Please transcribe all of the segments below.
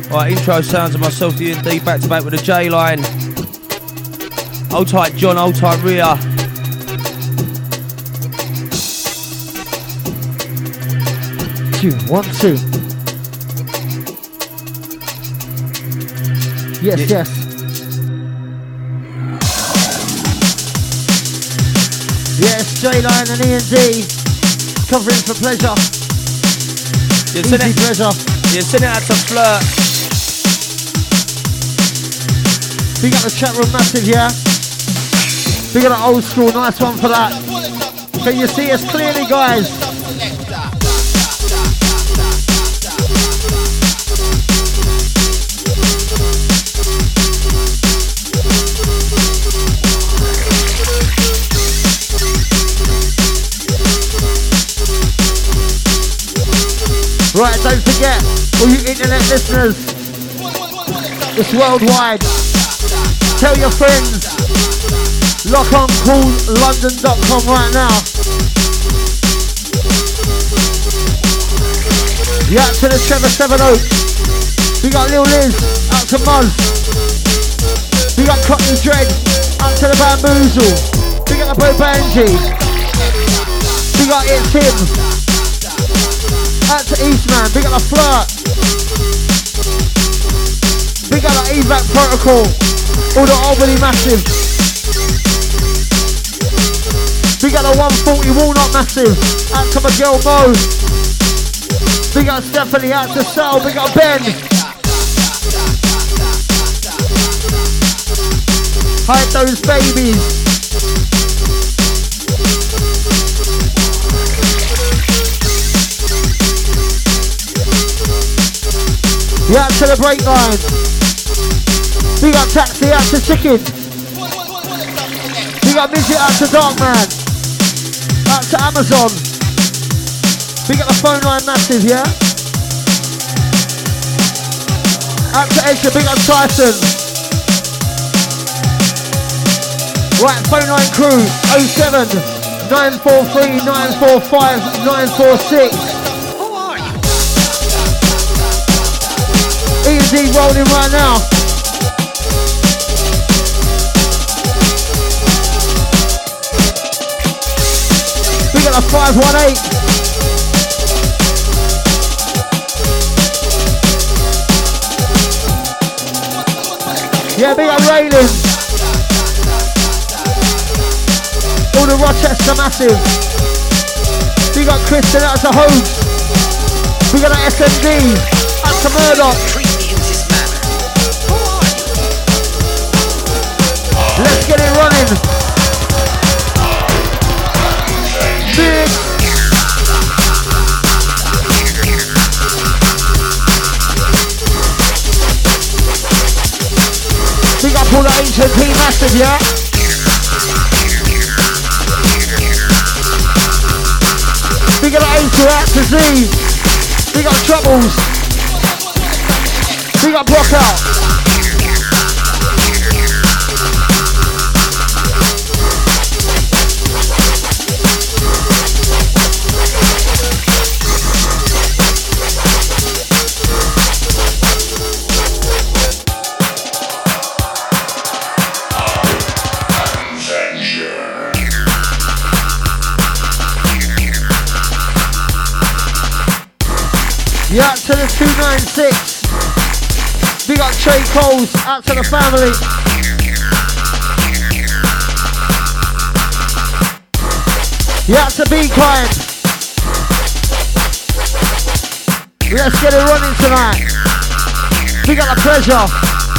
Right, intro sounds of myself, the D, back to back with the J line. Hold tight, John, hold tight, Rhea. 1, 2. Yes, yes. Yes, J-Line and E&D covering for pleasure. Easy pleasure. Yeah, send it out to Flirt. We got the chat room massive, yeah? We got an old school, nice one for that. Can you see us clearly, guys? Right, don't forget, all you internet listeners, it's worldwide. Tell your friends, log on callslondon.com right now. Yeah, out to the Trevor 7 Oak. We got Lil Liz, out to Muzz. We got Cotton Dread, out to the Bamboozle. We got the Bo Banji. We got It's Him. Out to Eastman, we got the Flirt. We got the EVAC Protocol. All the Albany Massive. We got the 140 Walnut Massive. Out to my girl Mo. We got Stephanie, out to Sal. We got Ben. Hide those babies. Yeah, out to the break line. We got Taxi, out to Chicken. We got Midget, out to Darkman. Out to Amazon. We got the phone line massive, yeah? Out to Edgar, big up Tyson. Right, phone line crew, 07 943 945 946. E&D rolling right now. We got a 518. Yeah, big up Raylan. All the Rochester Massive. We got Kristen, that's a host. We got an SMD, that's a Murdoch. Let's get it running. Big. Big up all the HMP Massive, yeah? We got an A to out to Z. We got Troubles. We got Block Out. Yeah, out to the 296. We got Trey Coles, out to the family. Yeah, out to Be Kind. Let's get it running tonight. We got the Pleasure.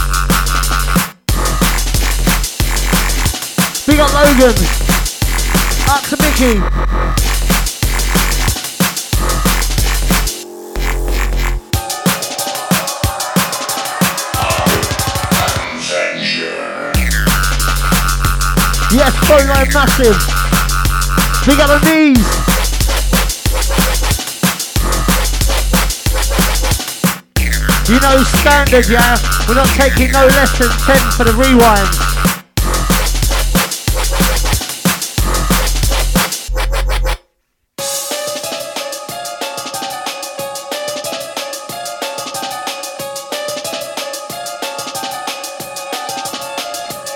We got Logan. Out to Mickey. Yes, phone line massive. We got the knees. You know standard, yeah? We're not taking no less than 10 for the rewind.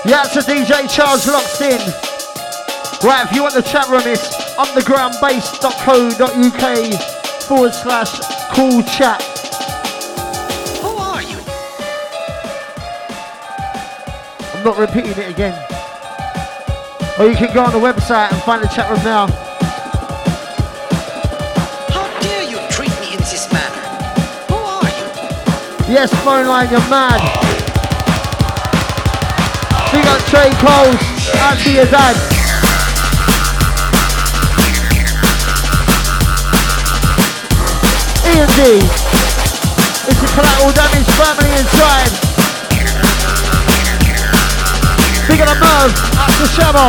Yeah, it's a DJ Charles locked in. Right, if you want the chat room, it's undergroundbase.co.uk/cool chat. Who are you? I'm not repeating it again. Or you can go on the website and find the chat room now. How dare you treat me in this manner? Who are you? Yes, phone line, you're mad. Big up Trey Coles, out to your dad. Ian D. It's the Collateral Damage family inside. Big up the Merv, out to Shabba.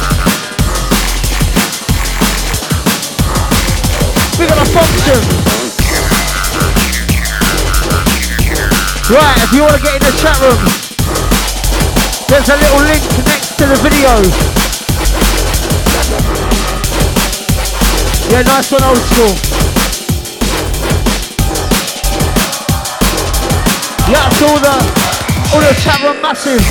Big up the Function. Right, if you want to get in the chat room, there's a little link next to the video. Yeah, nice one, old school. Yeah, it's all the chat room massive.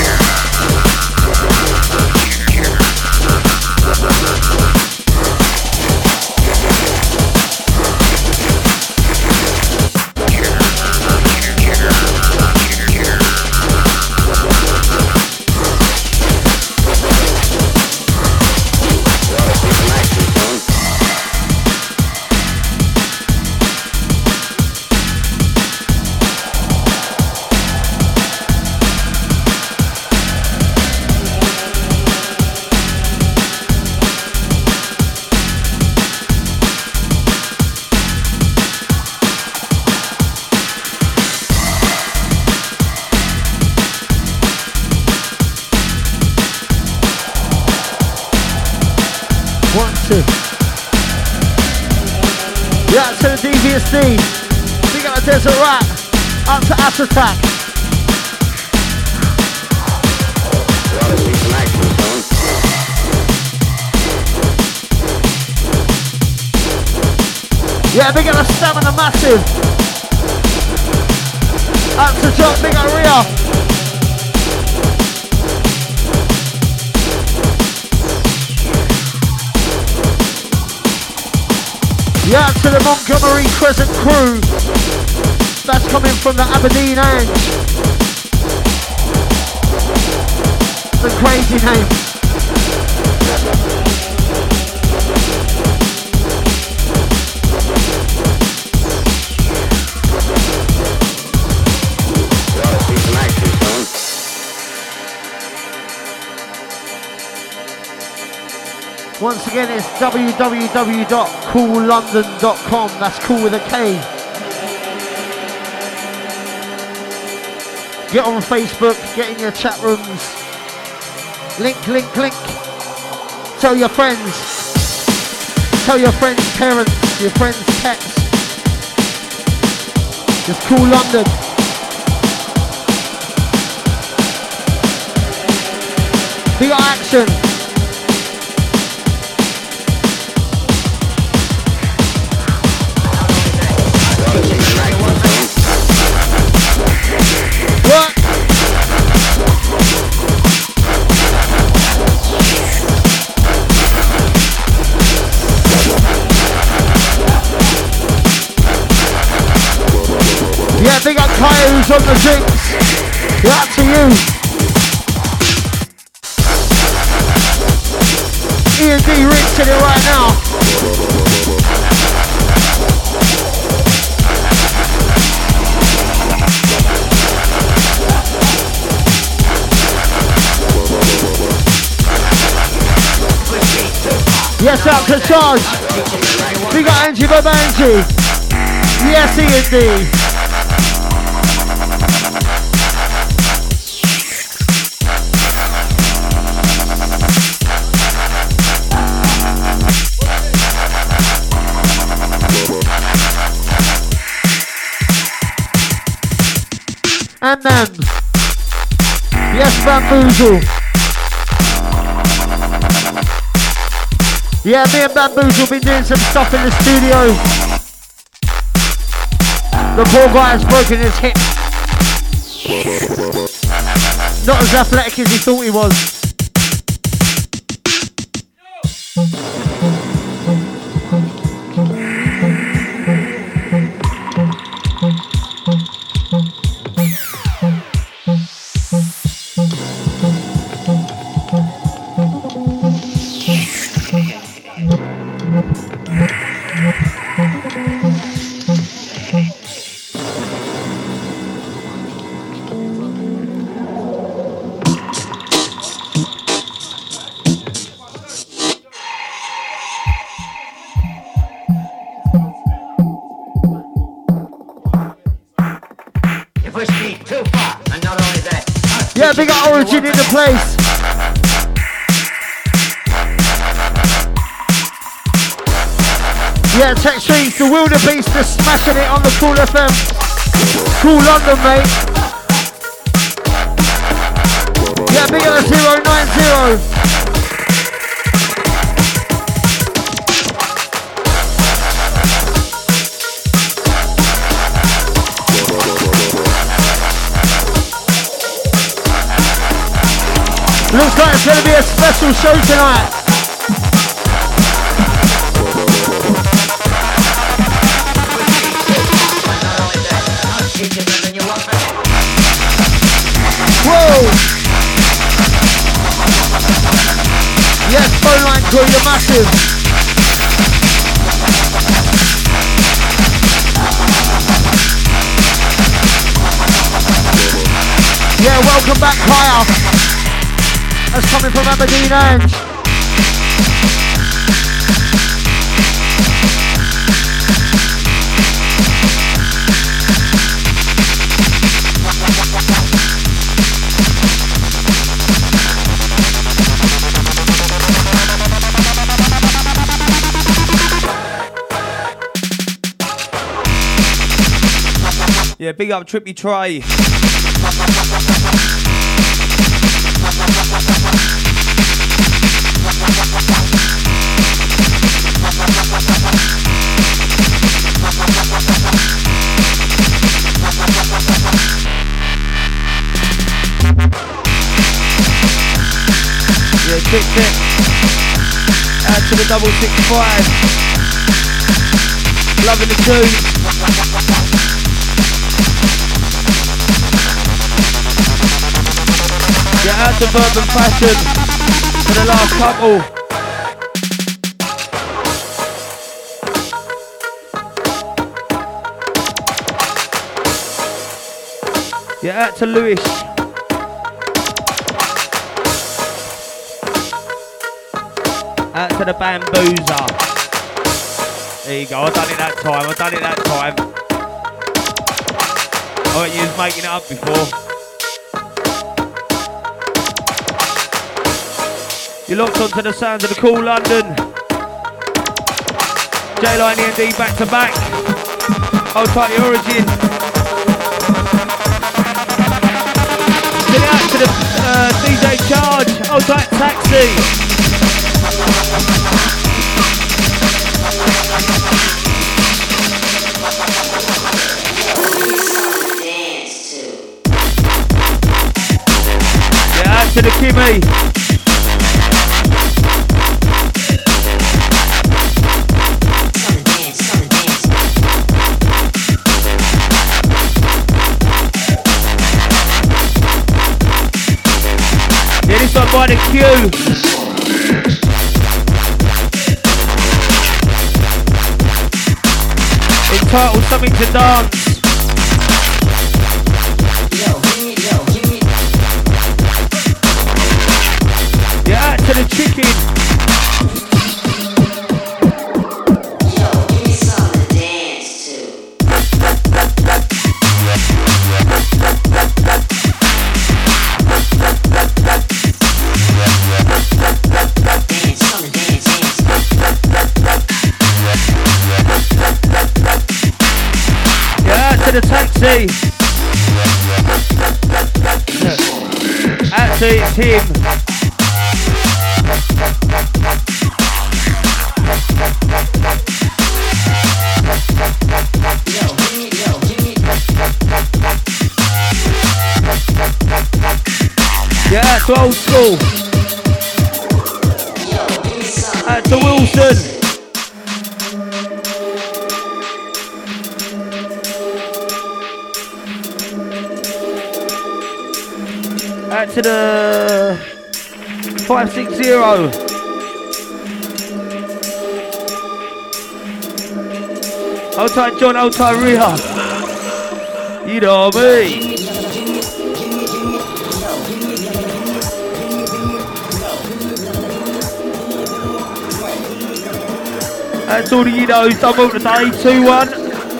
Yeah, to the DVSD. Big up the Desert Rat. Up to Ass Attack. Yeah, big up the Stamina Massive. Up to John, big up Ria. Yeah, to the Montgomery Crescent crew. That's coming from the Aberdeen Ange. It's a crazy name. Once again, it's www.coollondon.com. That's cool with a K. Get on Facebook, get in your chat rooms. Link. Tell your friends. Tell your friends' parents, your friends' pets. It's Cool London. Big action. What? Yeah, big up Kaya who's on the drinks. Yeah, to you. Ian D rinsing it right now. Yes, out to Charge. We got Angie Babanji. Yes, Ian D. And then, yes, Bamboozle. Yeah, me and Bamboozle been doing some stuff in the studio. The poor guy has broken his hip. Not as athletic as he thought he was. Yeah, big up Origin in the place. Yeah, Tech Streets, the Wildebeest are smashing it on the Cool FM. Cool London, mate. Yeah, big up the 090. Looks like it's going to be a special show tonight. Whoa! Yes, phone line crew, you're massive. Yeah, welcome back, Kaya. That's coming from Aberdeen Ange. Yeah, big up Trippy Trey. Yeah, tick tick. Add to the 665. Loving the tune. Yeah, out to Bourbon Fashion for the last couple. Yeah, out to Lewis. Out to the Bamboozer. There you go, I've done it that time, I bet you was making it up before. You're locked onto the sounds of the Cool London. J-Line and D back to back. Hold tight the Origin. Get it out to the DJ Charge. Hold tight Taxi. Yeah, out to the Kimmy. This one by the queue. Entitled Something to Dance. Yeah, out to the chicken. To the Taxi. Actually, it's him. to old school. Out to Wilson. Out to the 560. Hold tight, John. Hold tight, Rhea. You know me. That's all you know. He's done well today. 2-1.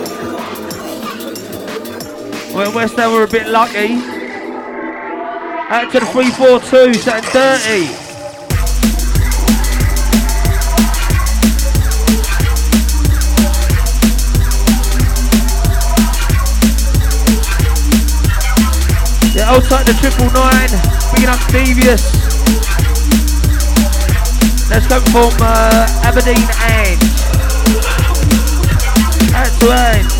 Well, West Ham were a bit lucky. Out to the 3-4-2. Something dirty. Yeah, I'll take the 999. Picking up Devious. Let's go from Aberdeen Ange. Out to Ange.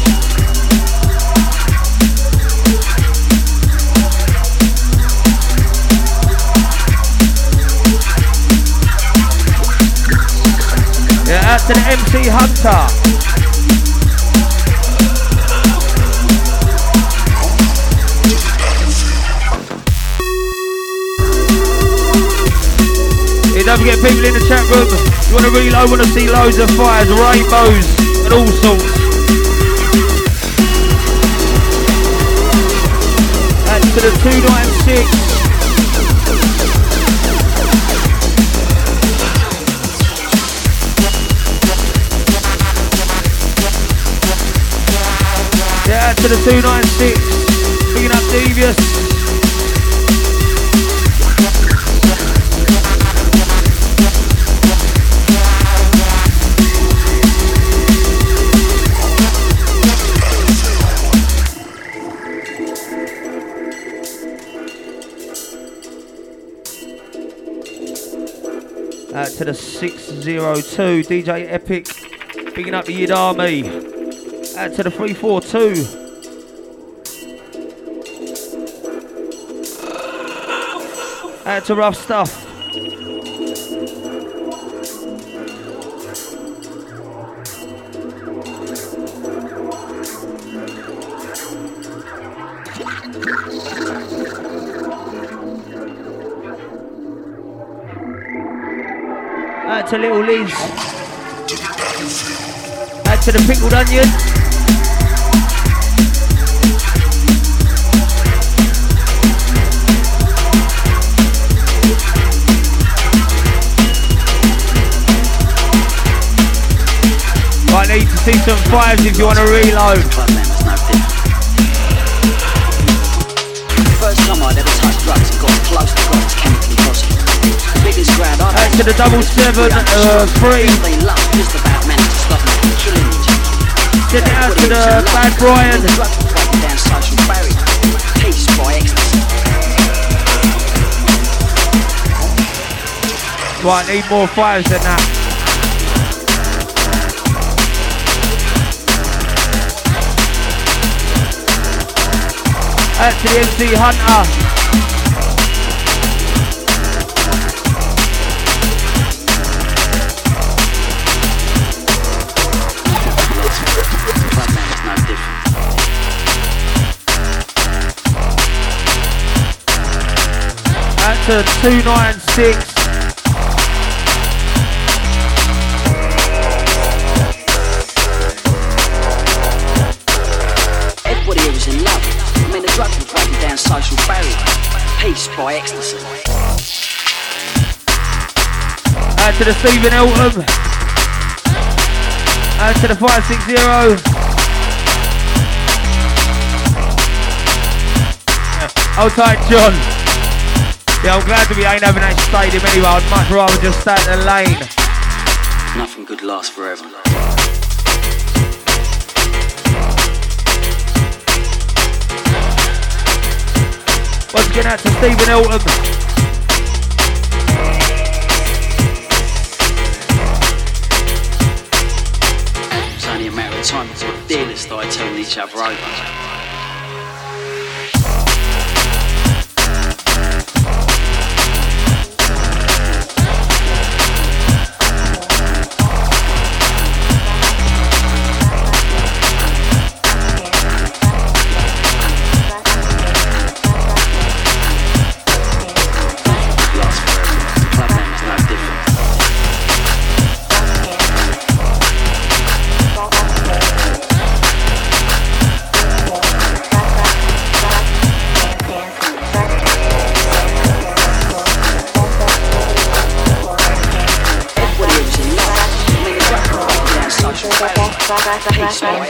Yeah, out to the MC Hunter. Don't forget people in the chat room. You want to reload, want to see loads of fires, rainbows, and all sorts. That's to the 296. Yeah, to the 296. Picking up Devious. To the 602, DJ Epic, picking up the Yid Army. Out to the 342. Out to Rough Stuff. Out to Little Liz. Out to the Pickled Onion. Right, need to see some fives if you want to reload. First time I'd ever touched drugs and got close to God's chemically positive. Biggest crowd I've Out to the 773. Just about managed to stop me from killing each other. Get it out to the Bad Brian. The drugs were breaking down social barriers. Peace by ecstasy. Right, need more fives than that. Out to the MC Hunter. To 296. Everybody here was in love. I mean, the drugs were breaking down social barriers. Peace by ecstasy. Out to the Stephen Eltham. Out to the 560. Hold tight, John. Yeah, I'm glad that we ain't having that stadium anyway. I'd much rather just stay in the lane. Nothing good lasts forever. Once again, out to Stephen Eltham. It's only a matter of time before the dealers started turning each other over. Peace by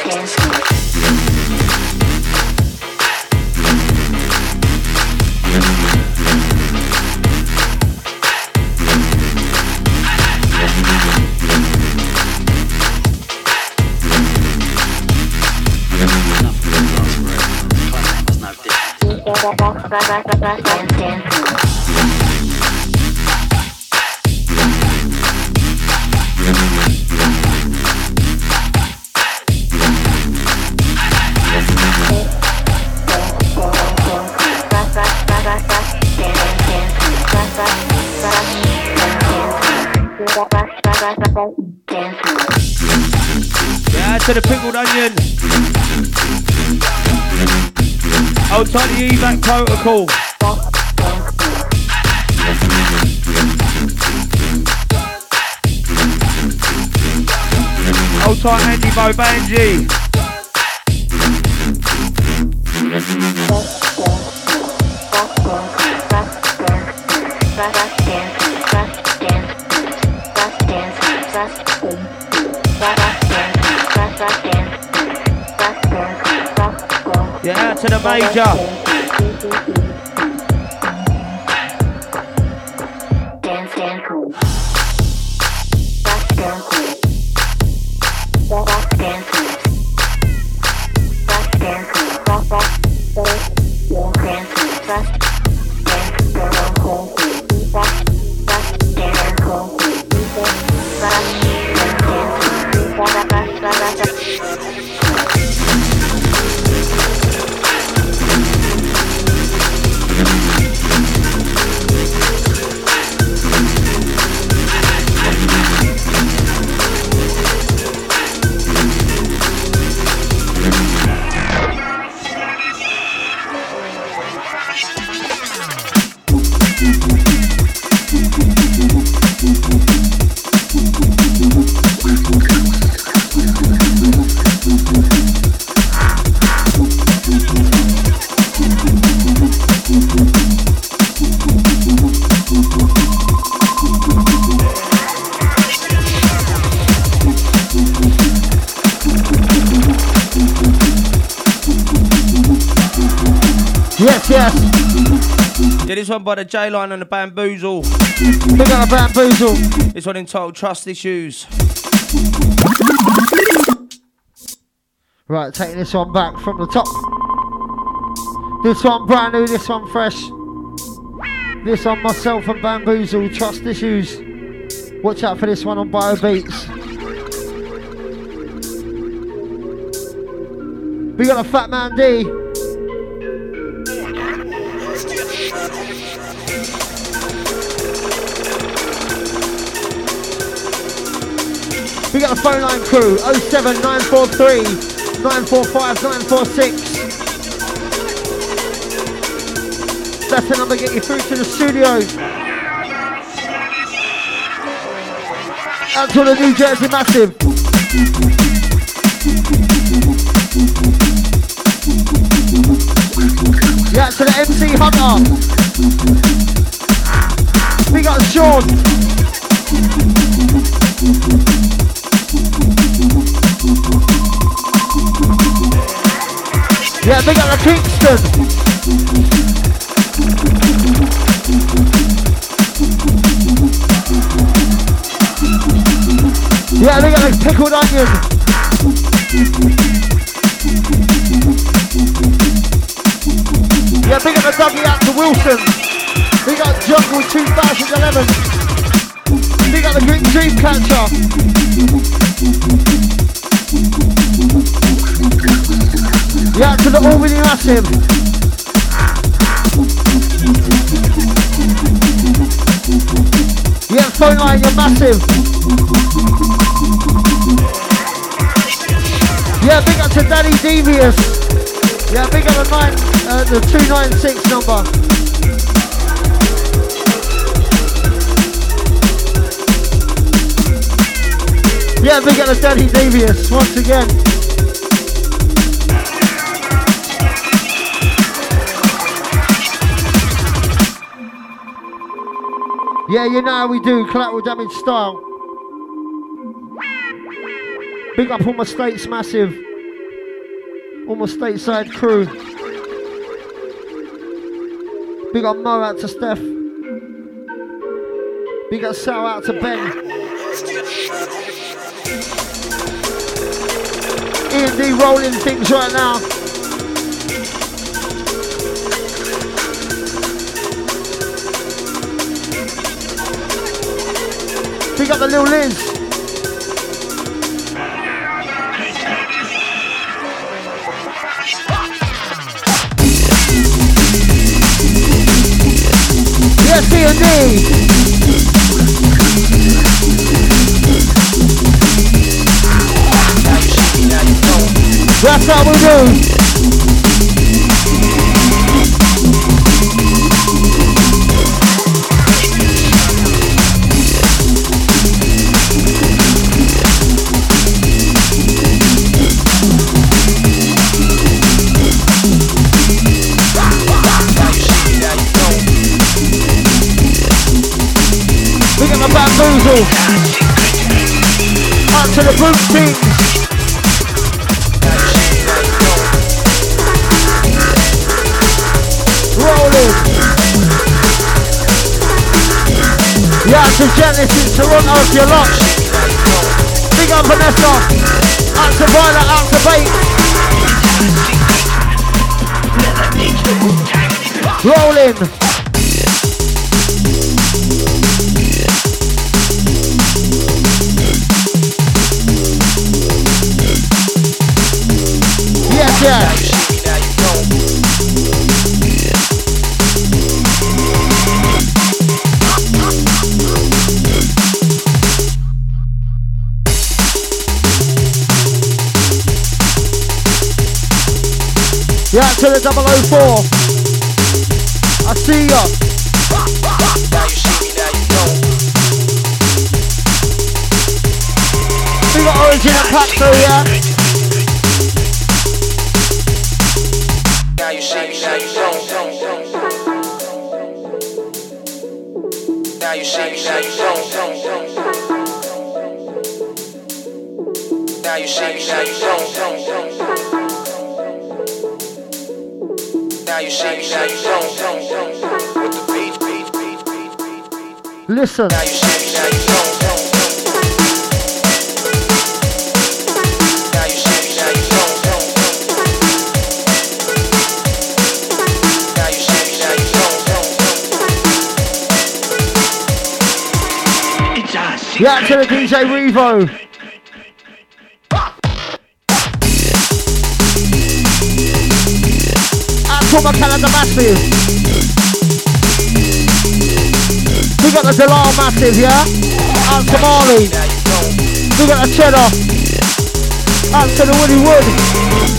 Yeah, to the pickled onion. Hold tight the evac protocol. Hold tight Andy Mo Banji. Yeah, out to the major. Yes. Yeah, this one by the J-Line and the Bamboozle. Big up the Bamboozle. This one entitled Trust Issues. Right, taking this one back from the top. This one brand new, this one fresh. This on myself and Bamboozle, Trust Issues. Watch out for this one on Bio Beats. We got a Fat Man D. We got the phone line crew, 07943 945 946. That's the number to get you through to the studio. Out to the New Jersey Massive. Yeah, to the MC Hunter. We got Sean. Yeah, big up the Kingston. Yeah, big up the Pickled Onion. Yeah, big up the Dougie out to Wilson. Big up Jungle 2011. Big up the Green Dreamcatcher. Yeah, to the Albany Massive. Yeah, phone line, you're massive. Yeah, big up to Daddy Devious. Yeah, big up the 296 number. Yeah, big up the Daddy Devious once again. Yeah, you know how we do, collateral damage style. Big up all my States massive. All my stateside crew. Big up Mo out to Steph. Big up Sal out to Ben. E&D rolling things right now. Big up the Lil Liz. Yes, E&D. That's how we do. Look at the bamboozle. Up to the boot things. Rolling. Yeah, to Genesis, Toronto, if you're locked. Big up Vanessa. Out to Violet, out to Bait. Rolling. Yes, yes. Yeah, to the 004. I see ya. We got Origin and Pack through, yeah? Now you see me, now you don't. Now you see me, now you don't. Now you see me, now you don't. Now you see me, now you don't. With the beat. Listen. Now you see me, now you don't. Now you see me, now you don't. Now you see me, now you don't. Yeah, to the DJ Revo. For my Canada massive. We got the Delar massive, yeah? Out to Marley. We got the Cheddar. Out to the Woody Wood.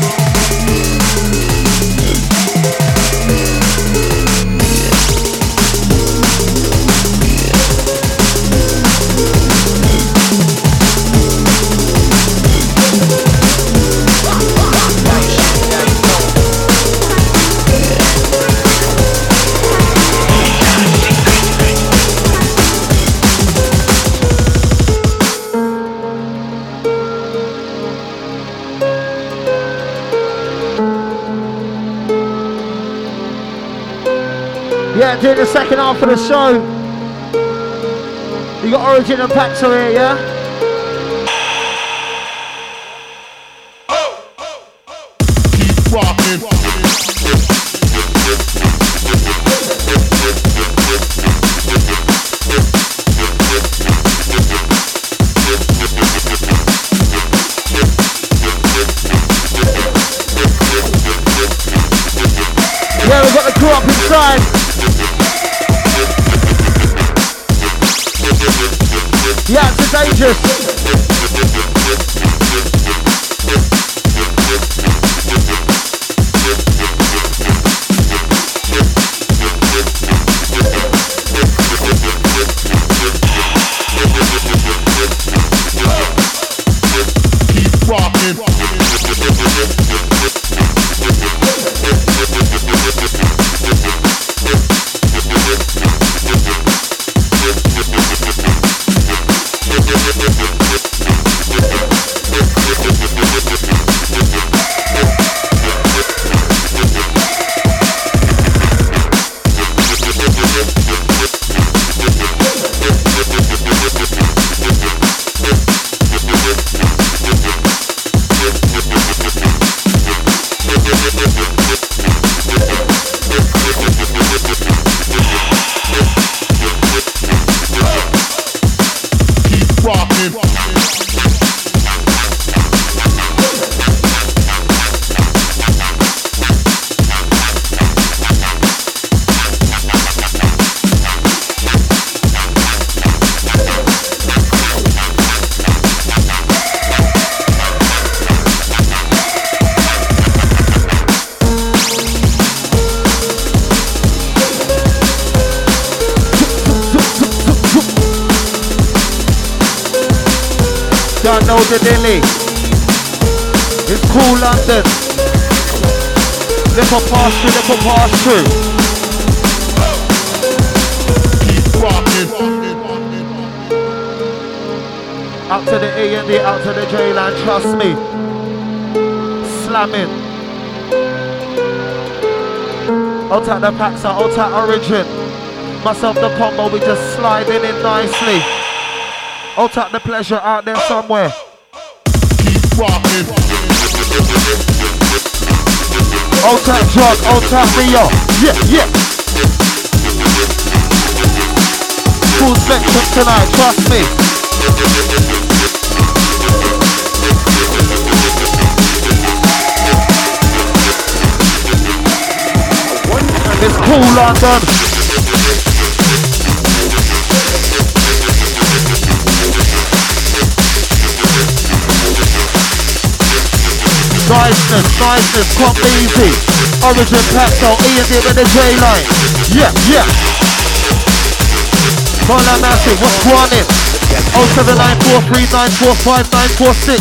Yeah, doing the second half of the show. You got Origin and Paxo here, yeah? Keep rocking. Yeah, we've got the crew up inside. Yeah, it's dangerous. Keep rocking. the Dilly. It's cool London. Little pass through. Keep rocking. Out to the A&D, out to the J-line, trust me. Slamming. Out at the packs, out at Origin. Myself the combo, we just sliding in nicely. Out at the pleasure out there somewhere. Keep rocking. Out at John, out at Rio. Yeah. Full spectrum tonight, trust me. It's cool London. Niceness, come easy. Origin Paxo, E&D with the J-line. Yeah. Follow massive, what's going in? 07943945946.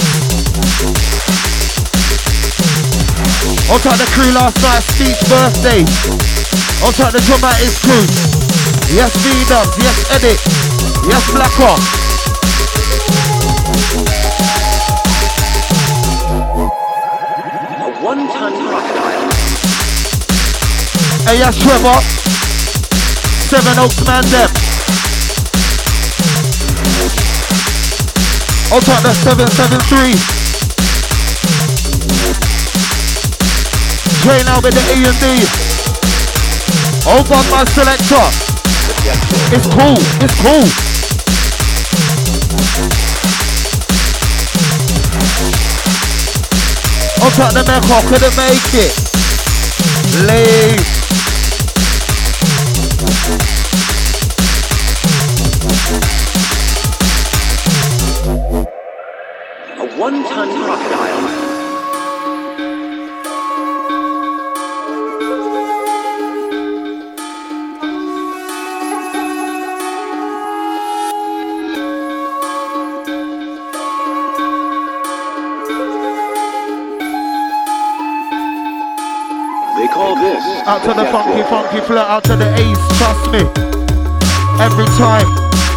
I'll take the crew last night, Steve's birthday. I'll take the dramatic crew. Yes, V-Dubs, yes, Edit. Yes, Blackoff. One-ton crocodile. Hey, yes, Trevor. 7 Oaks man them. I'll take the 773. Train out with the A&D. Over my selector. It's cool. I'll take the Mecca, couldn't make it. Leave. A one-ton crocodile. They call this out to the funky flow, out to the ace, trust me. Every time.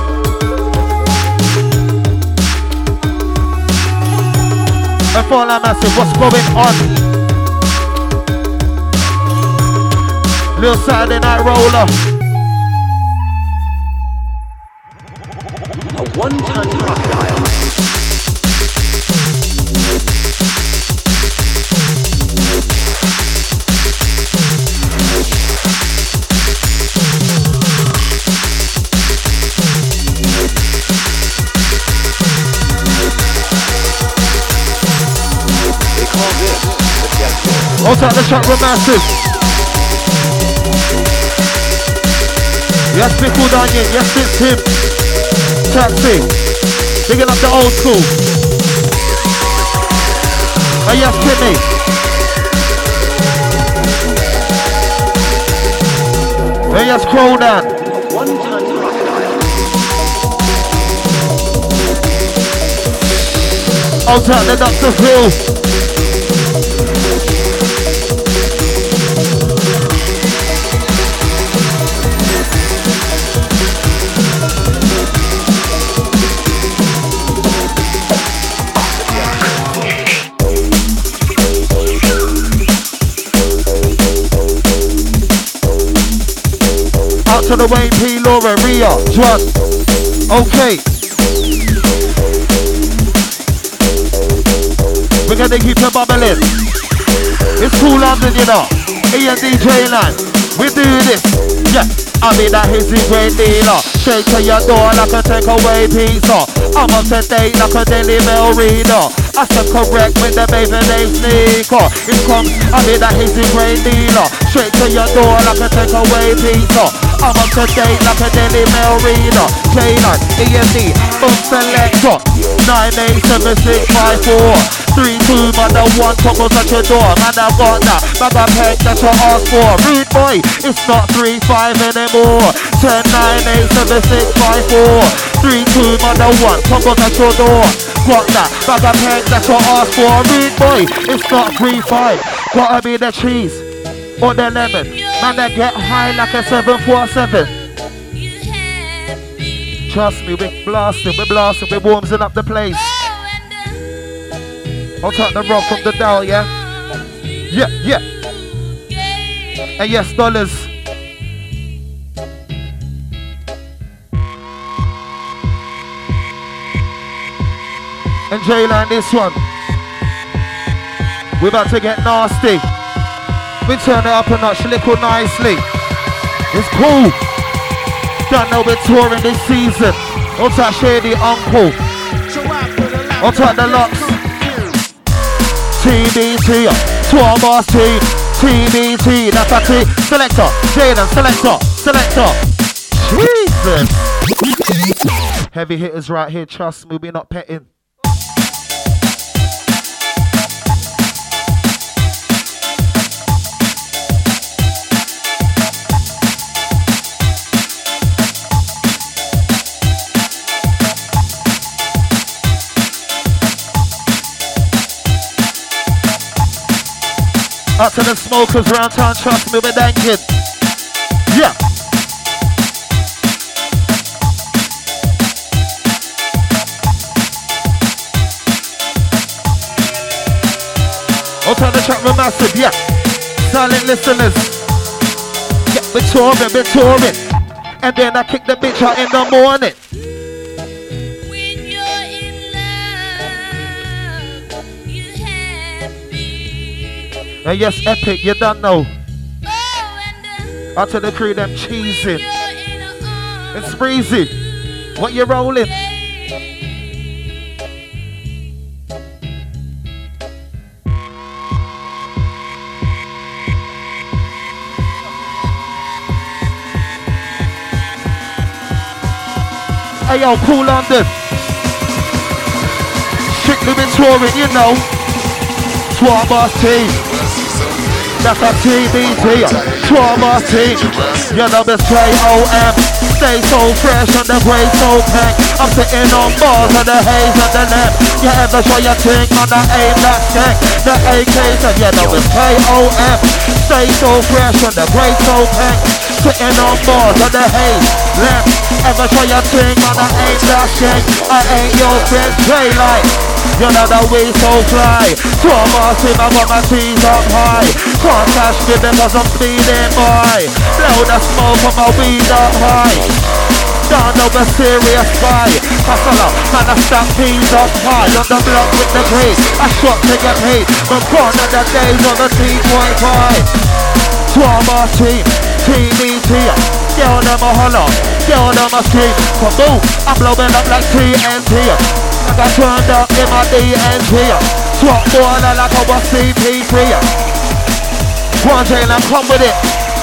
And for that massive, what's going on? Little Saturday night roller. A one-ton crocodile. Also at the shot room massive. Yes, pickled onion. Yes, it's him. Taxi. Digging up the old school. And yes, Timmy. And yes, Cronan. One-ton crocodile. Also at the Dr. Phil. To the Wayne P. Laura, Ria, Juan. Okay. We're gonna keep it bubbling. It's cool London, you know. E&D J-Line. We do this. Yeah. I mean that hizzy great dealer. Straight to your door like a takeaway pizza. I'm up to date like a Daily Mail reader. I said correct with the baby name sneaker. It comes, I mean that hizzy great dealer. Straight to your door like a takeaway pizza. I'm up to date like a Daily Mail reader. J-Line, E&D, boom selector. 987654. 3-2, man, the one couples at your door. Man, I've got that. Man, I've heard that you ask for. Rude boy, it's not 3-5 anymore. 10, 9, 8, 7, 6, 5, 4. 3-2, man, the one couples at your door. squat that. Bag of peg, that's what I ask for. Read boy, it's not 3-5. Gotta be the cheese or the lemon. Man, they get high like a 747. Trust me, we're blasting, we're warming up the place. I'll take the rock from the dial, yeah? Yeah, yeah. And yes, dollars. And J-Line, this one. We're about to get nasty. We turn it up a notch, little nicely. It's cool. Don't know we're touring this season. I'll take Shady Uncle. I'll take the locks. TBT, Tour Boss Team. TBT, that's a T. Selector, Jaden, selector. Jesus. Heavy hitters right here, trust me, we're not petting. Up to the smokers round town, trust me, we're danking. Yeah. I'll turn the track, we're massive, yeah. Silent listeners. Yeah, we're touring. And then I kick the bitch out in the morning. And yes, Epic, you don't know. Out to the crew, them cheesing. It's breezy. What you rolling? Hey yo, cool London. Strictly been touring, you know. Tour Boss Team. That's a TBT, Trauma Team. You know it's J-O-M. Stay so fresh on the grey so pink. I'm sitting on bars and the haze and the lamp. You ever show your thing on the aim that skank? The AKs and you know it's K-O-M. Stay so fresh on the grey so pink. Sitting on bars and the haze lamp. Ever show your thing on the aim that skank? I ain't your friend J-Light. You know that we so fly. Trauma Team, I got my T's up high. Can't catch me because I'm speeding by. Blow the smoke from my weed up high. Don't know the serious guy. Hustler, man, I stack P's up high. On the block with the beat, I shot to get paid. But gone are the days on the T.5. Trauma Team, TBT. Girl, them a holler, girl, them a scream. Kaboom, I'm blowing up like TNT. I got turned up in my DNT. Swap more than like I was CP3. One J-Line, come with it.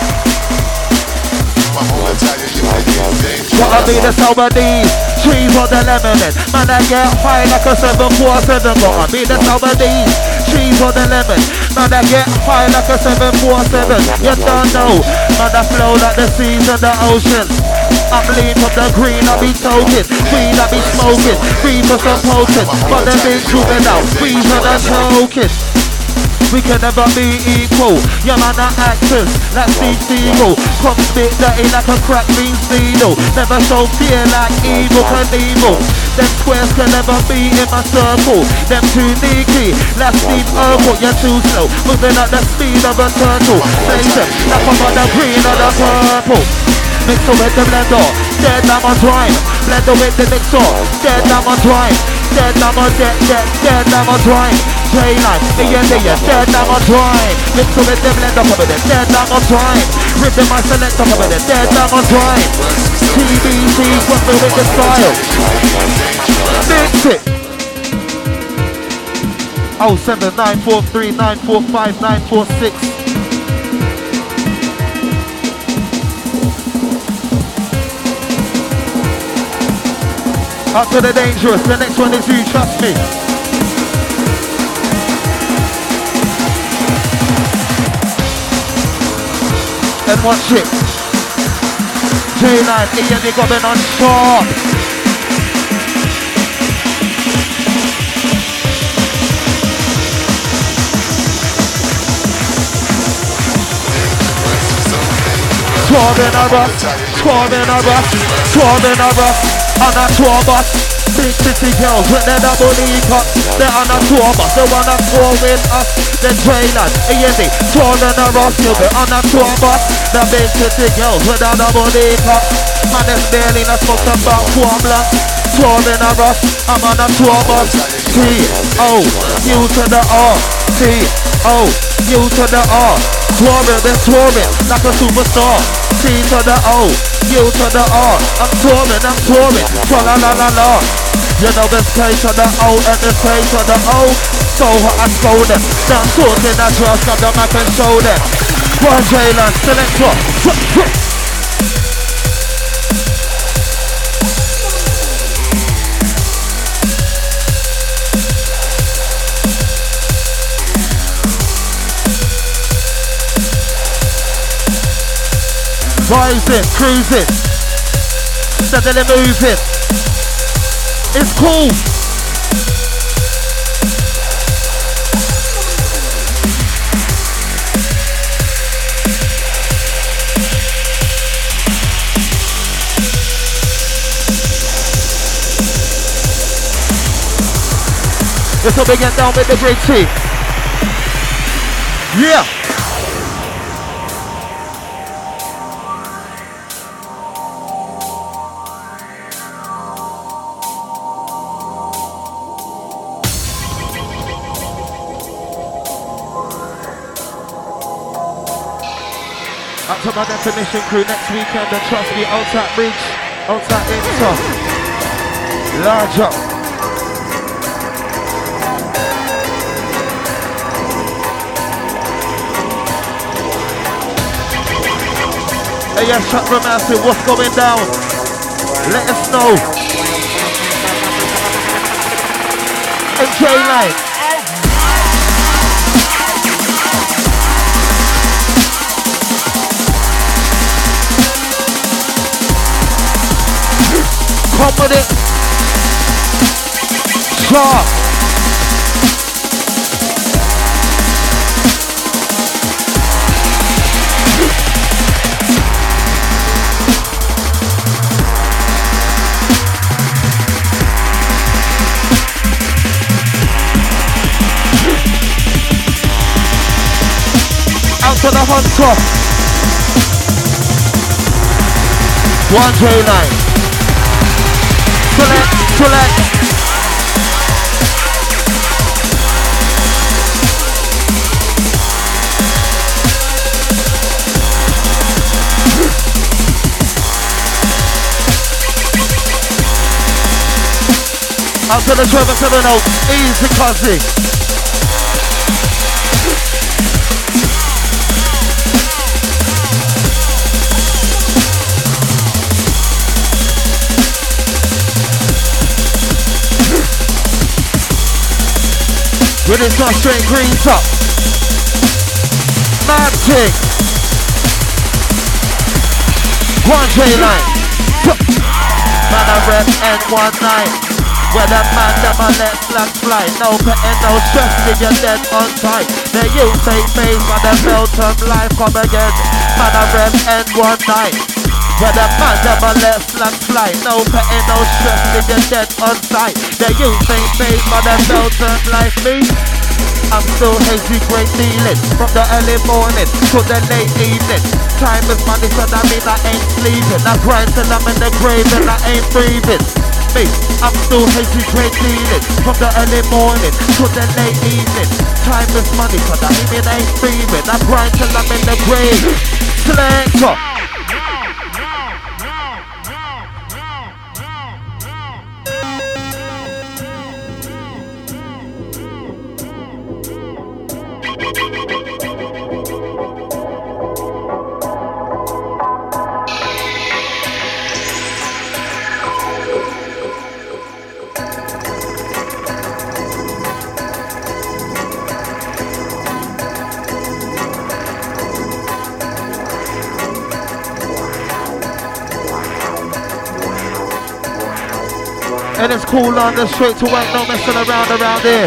Gotta be the sober D's. Cheese or the lemonade. Man, I get high like a 747. Gotta be the sober D's. Cheese or the lemon. Man, I get high like a 747. You don't know. Man, I flow like the seas and the ocean. I'm lean from the green, I be token. Weed, I be smoking. Free for some potent. But they been proving out. Weeds on the token. We can never be equal. Yeah, man, are actors like Steve Seagull. Come spit dirty like a crack bean needle. Never show fear like evil Knievel. Them squares can never be in my circle. Them too sneaky, like Steve Urkel. You're too slow, moving at the speed of a turtle. Face them, like I'm on the green or the purple. Mix it with the blender, dead now on drive. Blender with the mixer, dead now on drive. Dead now on dead now on drive. J-Line, yeah, dead now on drive. Mix it with the blender, come with it, dead now on drive. Rhythm my selector, come with it, dead now on drive. TBT, what's with the style? Mix it. 07943 945 946. Up to the dangerous, the next one is you, trust me. And watch it. J-Line, Ian, they got been on sharp. Swarming a rush, swarming a rush, swarming a rush. On a tour bus, big city girls with their double knee cups. They're on a tour bus, they wanna tour with us. The trailers, easy, swarming a rush. You'll be on a tour bus. The big city girls with their double knee cups. Man, it's barely not supposed to about 4 blocks. Swarming a rush, I'm on a tour bus. T-O-U to the R, T-O-U to the R. Swarming, been swarming like a superstar. T to the O, U to the R. I'm swarming, la la la la. You know this K to the O and this K to the O. So hot I scold them. Now I'm sorting that trust, grab the mic and show them. One Jaylan, select. Rising, cruising, steadily moving. It's cool. This will begin down with the great T. Yeah. Up to my definition crew next weekend, and trust me, outside bridge, outside inter, large up. Hey, yeah, chat romance, what's going down? Let us know. MJ Light. Come with it. Sharp. Out to the hunter. One J9. Select. Out to the 770, easy cousin. With this not straight green top. Magic. One J-line. Man I rep N19. Where that man never let slack fly. No petting, no stress, till you're dead on tight. The youth take face, but the Belgium life come again. Man I rep N19. Where the man never let slack fly. No petting, no stress, till you're dead on sight. The youth ain't phased by the Belgium life. Me, I'm still hazy, great dealing. From the early morning to the late evening. Time is money, so that means I ain't sleeping. I grind till I'm in the grave and I ain't breathing. Me, I'm still hazy, great dealing. From the early morning to the late evening. Time is money, so that means I ain't breathing. I grind till I'm in the grave. Selector. And it's cool on the straight to work, no messing around here.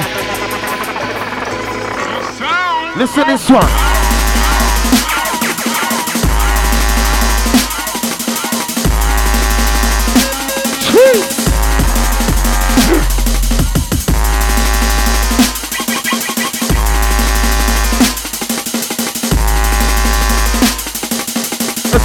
Listen this one.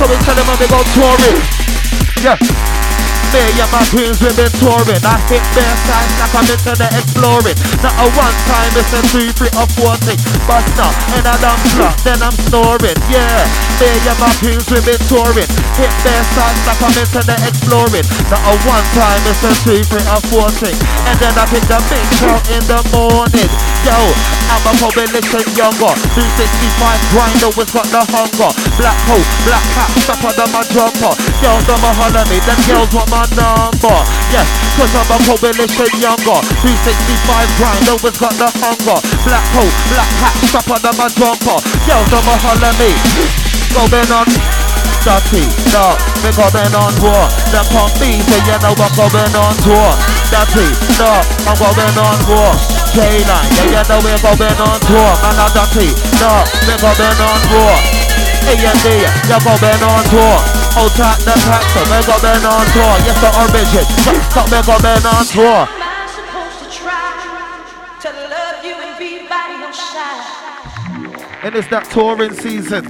So we tell them when we go touring. Yeah. Me and my queens, we been touring. I hit their signs like I'm into the exploring. Not a one time, it's a 2, 3 or 4 thing. But now, and I done flop, then I'm snoring. Yeah, me and my queens, we been touring. Hit their signs like I'm into the exploring. Not a one time, it's a 2, 3 or 4 thing. And then I pick the big show in the morning. Yo, I'm a coalition younger. 265 grinder, always got the hunger. Black hole, black hat, strap under my jumper. Girls on my holler me, them girls want my number. Yes, cause I'm a coalition younger. 365 grind, always got the hunger. Black hole, black hat, strap under my jumper. Girls on my holler me. Going on dirty, no, we going on war. Them pump me, so you know I'm going on tour. Dirty, no, I'm going on war. J-line, yeah, you know we're going on tour. Man, I'm dirty, no, we're going on war. A&D, you're going on tour. Out at the tractor, we're going on tour. Yes, the origin, stop, we're going on tour. Am I supposed to try to love you and be by your side? And it's that touring season.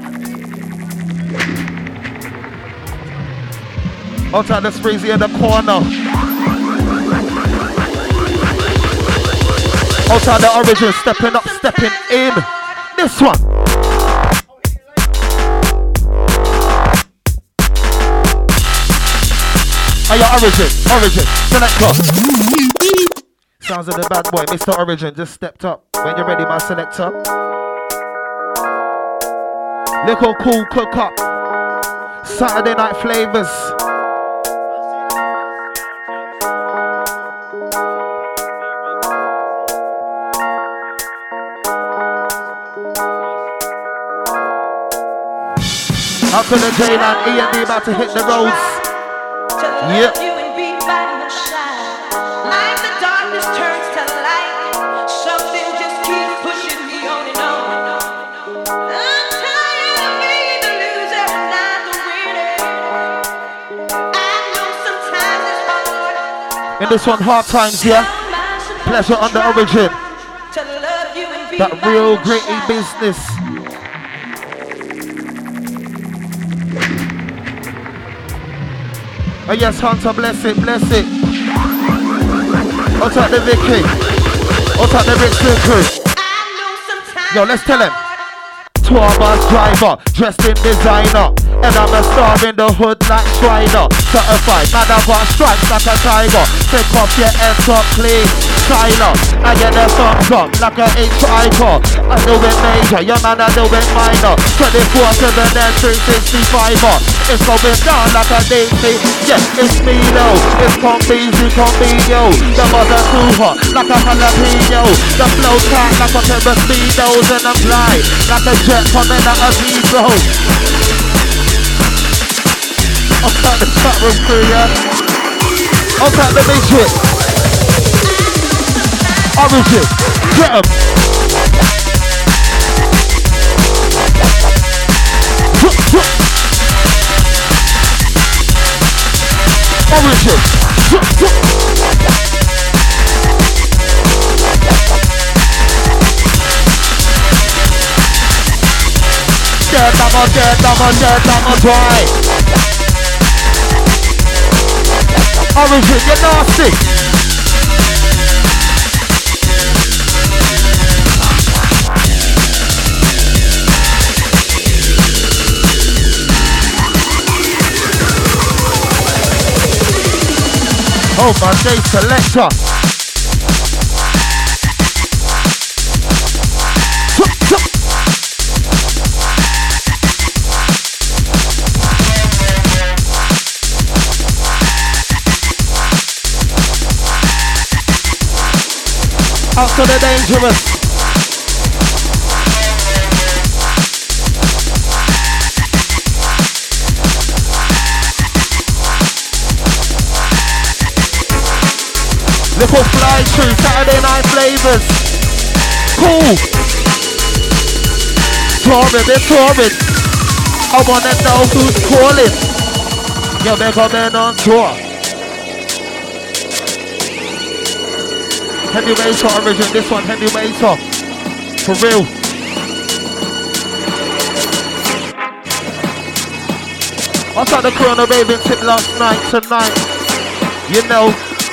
Out at the Spreezy in the corner. Out at the origin, stepping up, stepping in. This one. Are your origin, selector. Sounds of the bad boy, Mr. Origin, just stepped up. When you're ready, my selector. Little cool cook up. Saturday night flavors. Up to the J-Land, E&D about to hit the roads. Yep. You and be by your side. Like the darkness turns to light. Something just keeps pushing me on and on. I'm tired of being the loser, not the winner. I know sometimes it's hard. In this one, hard times, yeah. Pleasure on the origin. To love you and be That by real your gritty side. business. Oh yes, Hunter, bless it, bless it. I'll take the Vicky. I'll take the Rich crew. Yo, let's tell him. Tour bus driver, dressed in designer. And I'm a star in the hood like Strider. Certified, man, I've got stripes like a tiger. Take off your head top clean, China. I get the thumbs up like a HI car. I do it major, your man I do it minor. 24/7 and 365. It's going down like a DP. Yeah, it's me though. It's Combeezy, Combio. The mother too hot like a jalapeno. The flow tight like a pair of speedos. And I'm fly like a jet coming out of Heathrow. I'll cut the chat room crew, yeah? I'll cut the big shit. Origin, get 'em. Origin. Dead, I'm dry. Origin, you're nasty. Oh my day, selector. Out to the dangerous. Little fly through Saturday night flavors. Cool. Touring, they're touring. I wanna know who's calling. Yo, they're coming on tour. Heavyweight origin, this one heavyweight. For real. I saw the crew on the raving tip last night, tonight. You know.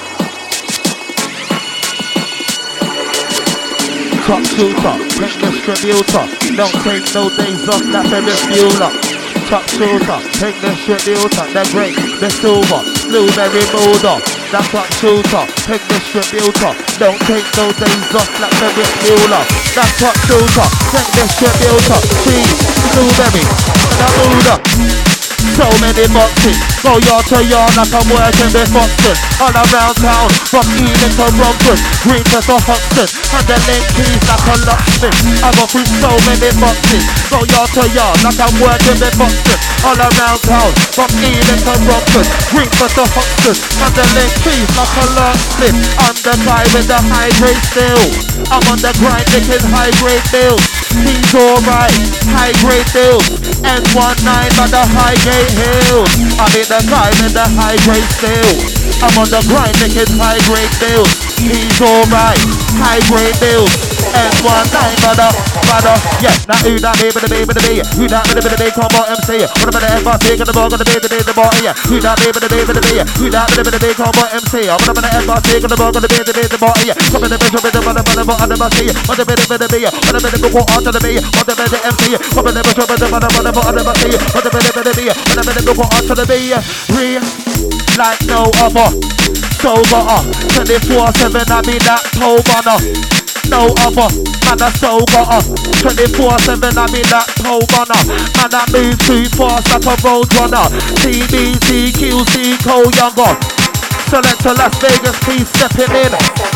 Top shooter, quick distributor. Don't take no days off, that Ferris Bueller. Top shooter, quick distributor. The great, the silver, blueberry boulder. That top shooter, quick distributor. Don't take no days off, that Ferris Bueller. That top shooter, quick distributor. Cheese, blueberry, and a boulder. So many boxes, go yard to yard like I'm working with boxes. All around town, from Ealing to Romford, Greenford to Hoxton, and the link keys like a locksmith. I go through so many boxes, go yard to yard like I'm working with boxes. All around town, from Ealing to Romford, Greenford to Hoxton, and the link keys like a locksmith. I'm the guy with the high grade still. I'm on the grind making high grade bills. He's alright, high grade bills. N19 by the high grade hills. I'm in the guy with the high grade still. I'm on the grind making high grade bills. He's alright, high grade bills. N19 by the, yeah. Now who that be, who that be, combo MC. What about the FRC, gonna ball, gonna be the ball, yeah. Who that be, who that be, combo MC. What about the FRC, gonna ball, gonna be the ball, yeah. Come in the bitch, with the ball, on the MC. What the bit, what the go on to the B, what the bit, MC. Come in the bitch, with the ball, on the MC. What the bit, what the go on to the B, real like no other. Sober up, 24/7, I be that toe runner. No other, man I sober up 24/7, I be that toe runner. Man I move too fast like a road runner. TBC, QC, Cole Younger. Select to Las Vegas, please stepping in.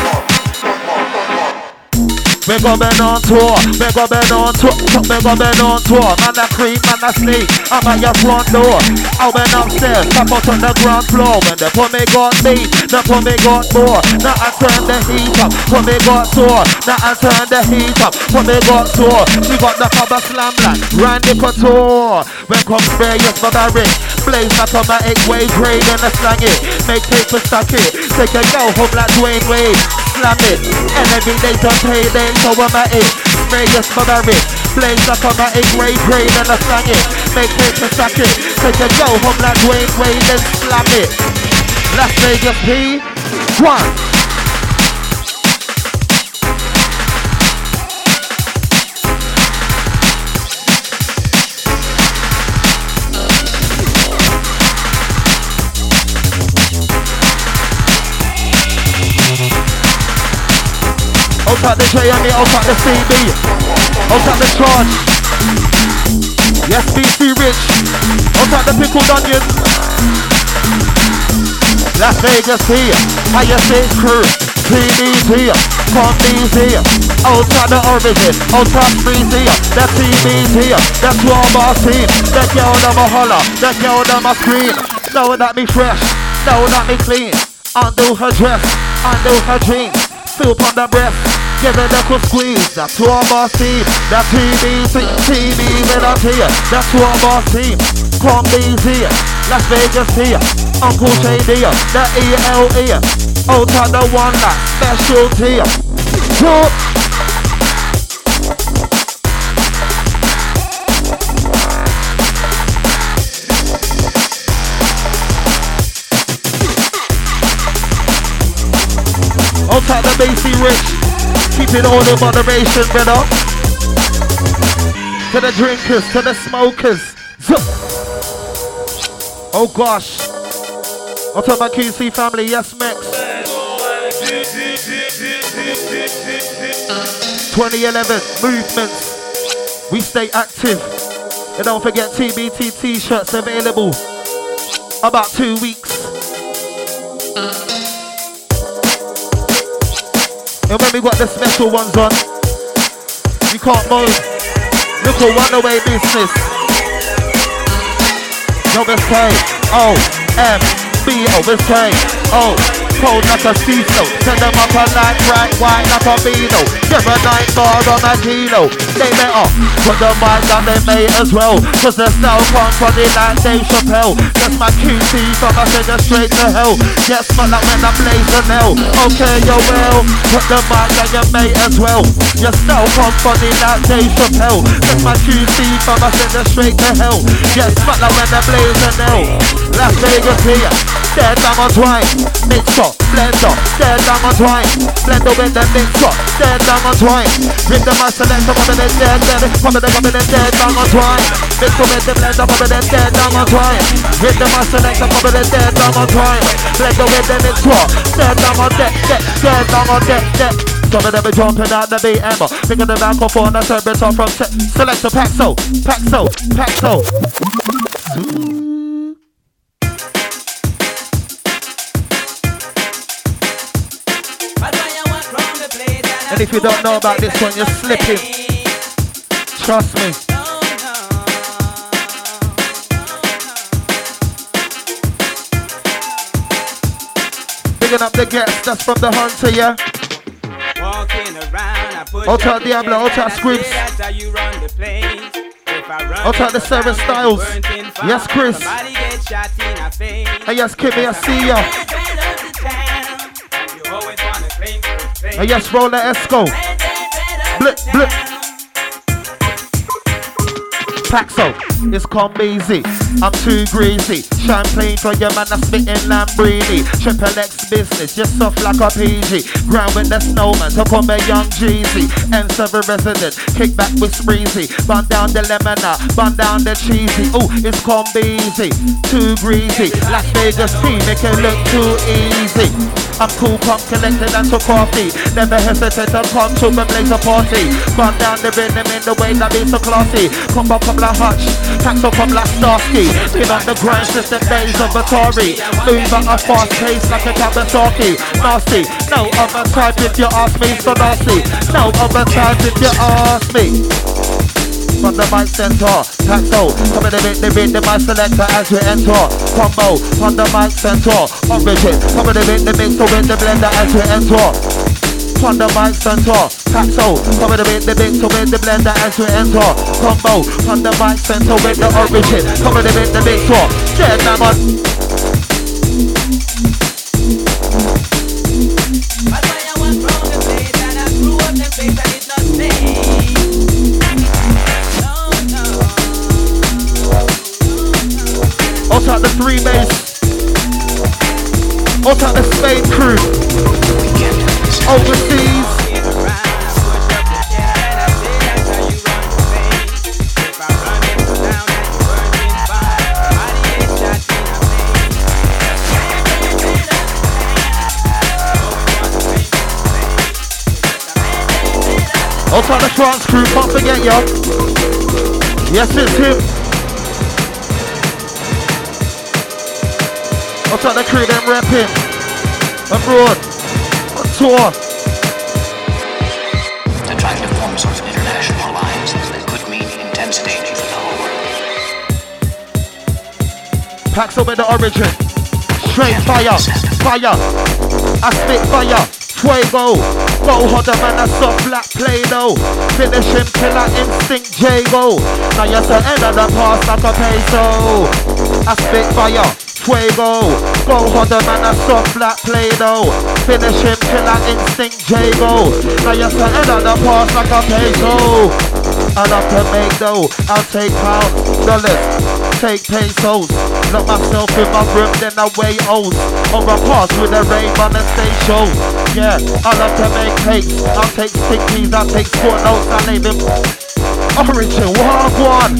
We're going on tour, we're going on tour, we're going on tour. Man I creep, man I sneak, I'm at your front door. I went upstairs, top out on the ground floor. When they put me got beat, they put me got more. Now I turn the heat up, put me got sore. Now I turn the heat up, put me got sore. She got the cover slam like Randy Couture. When come spray yes for the ring, blaze automatic wave grade and a slang it. Make paper stack it, take a go home like Dwayne Wade. Slam it, and every day to payday, so I'm at it. Spray yes for the ring, blaze automatic wave grade and a slang it. Make paper stack it, take a go home like Dwayne Wade and slam it. Las Vegas P1. Out the J and me, out the CB, out the charge. Yes, BC Rich, out the pickled onion. Las Vegas here, highest stage crew. TV's here, Condi's here. Out the origin, out Freeze here. That TV's here, that's one boss team. That girl them a holler, that girl them a scream. Know that me fresh, know that me clean. Undo her dress, undo her jeans. Feel on the breast. Give it a quick squeeze, that's who I'm boss team. That TV with us here, that's who I'm boss team. Combi's here, Las Vegas here, Uncle Shady here, the ELE. Out of the one that specialty. Out of the BC Rich. Keep it all in moderation, brother. To the drinkers, to the smokers. Zup. Oh gosh. I'll tell my QC family, yes, Max. 2011 movements. We stay active. And don't forget TBT t-shirts available. About 2 weeks. And when we got the special ones on, you can't move. Little runaway business. Yo, let's say, O, M, B, O, let's say, O, cold like a sea snow. Send them up a like bright white like a beano. Give a 9 bar on a kilo. They better put the mic down, they may as well. Cause the style comes from the like Dave Chappelle. That's my QC from a figure straight to hell. Get smut like when I blaze the nail. Okay, you will put the mic down, you may as well. Your style comes from the like Dave Chappelle. That's my QC from a figure straight to hell. Get smut like when I blaze the nail. Las Vegas here, dead down on twine. Mixer, blender, dead down on twine. Blender with the mixer, dead down on twine. Rip the master selector, pop it in dead, pop it in dead down on twine. Mixer with the blender, pop it in dead down on twine. Rip the master selector, pop it in dead down on twine. Blender with the mixer, dead down on deck, dead down on deck. Some of them be jumping out the BM. Thinking the microphone, I serve it off from Selector Paxo. And if you don't know about this one, you're slipping. Trust me. Bigging up the guests, that's from the Hunter, yeah? Ultra Diablo, Ultra Scripps. Ultra the Seven Styles. Yes, Chris. Hey, yes, Kimmy, I see ya. Hey, yes, Roller Esco. Blip, blip. Paxo, it's come easy. I'm too greasy. Champagne for your man, I'm spitting Lamborghini. Triple X business, just soft like a PG. Ground with the snowman, so come a young Jeezy. N7 resident, kick back with Spreezy. Bun down the lemona, bun down the cheesy. Ooh, it's come easy. Too greasy. Las Vegas team, make it look too easy. I'm cool, come collected and so coffee. Never hesitate to come to the blazer party. Bun down the rhythm in the way that is so classy. Come like Hutch, Paxo come like Starsky. Been on the grind since the days of Atari. Move at a fast pace like a Kawasaki. Nasty, no other type if you ask me, so nasty. No other type if you ask me. From the mic center, Paxo, come in the beat, the mic selector as we enter. Combo, on the mic center, origin, come in the mix, so in the blender as we enter. On the mic center, Paxo, come in the mix, so in the blender as we enter. Combo, on the mic center with the origin, come in the mix, so dead man. Also the 3 bass. Also the Spain crew. Overseas. Also the France crew, can't forget ya. Yes, it's him. Also the crew, them rapping abroad, on tour. To try to form sort of international alliance that could mean intense danger for the whole world. Paxo with the origin. Straight fire, fire. I spit fire. Fuego, go harder man, a soft black Play-Doh. Finish him, killer instinct, Jago. Now you're the end of the pass like a peso. I spit fire, fuego, go harder man, a soft black Play-Doh. Finish him, killer instinct, Jago. Now you're the end of the pass like a peso. I love to make dough, I'll take pounds, dollars, take pesos. Lock myself in my room, then I weigh O's. Or I pass with a rave on a stage show. Yeah, I love to make cakes. I'll take stickies, I'll take sport notes, I'll name him Origin, one.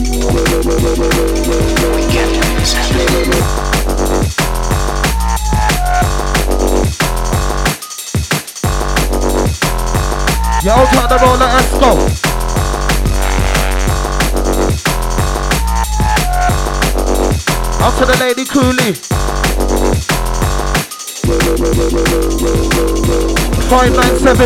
We can't do this happening. Yeah, I'll turn the roller, let's go. Up to the lady Cooley. 597.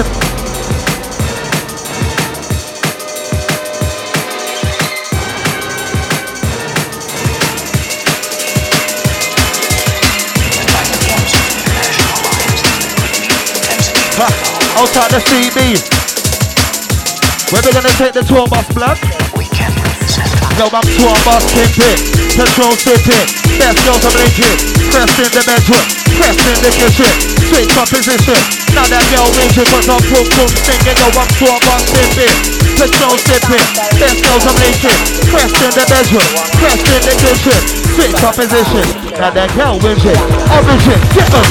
Outside the CB. Where we gonna take the tour bus, blood? Yo, I'm tour bus pimpin', petrol sippin', best girls I'm linking, press in the bedroom, press in the kitchen, switch my position. Now that girl winching, cause I'm boom boom singing. Yo, I'm tour bus pimpin', petrol sippin', best girls I'm linking, press in the bedroom, press in the kitchen, switch my position. Now that girl winching, origin, get them.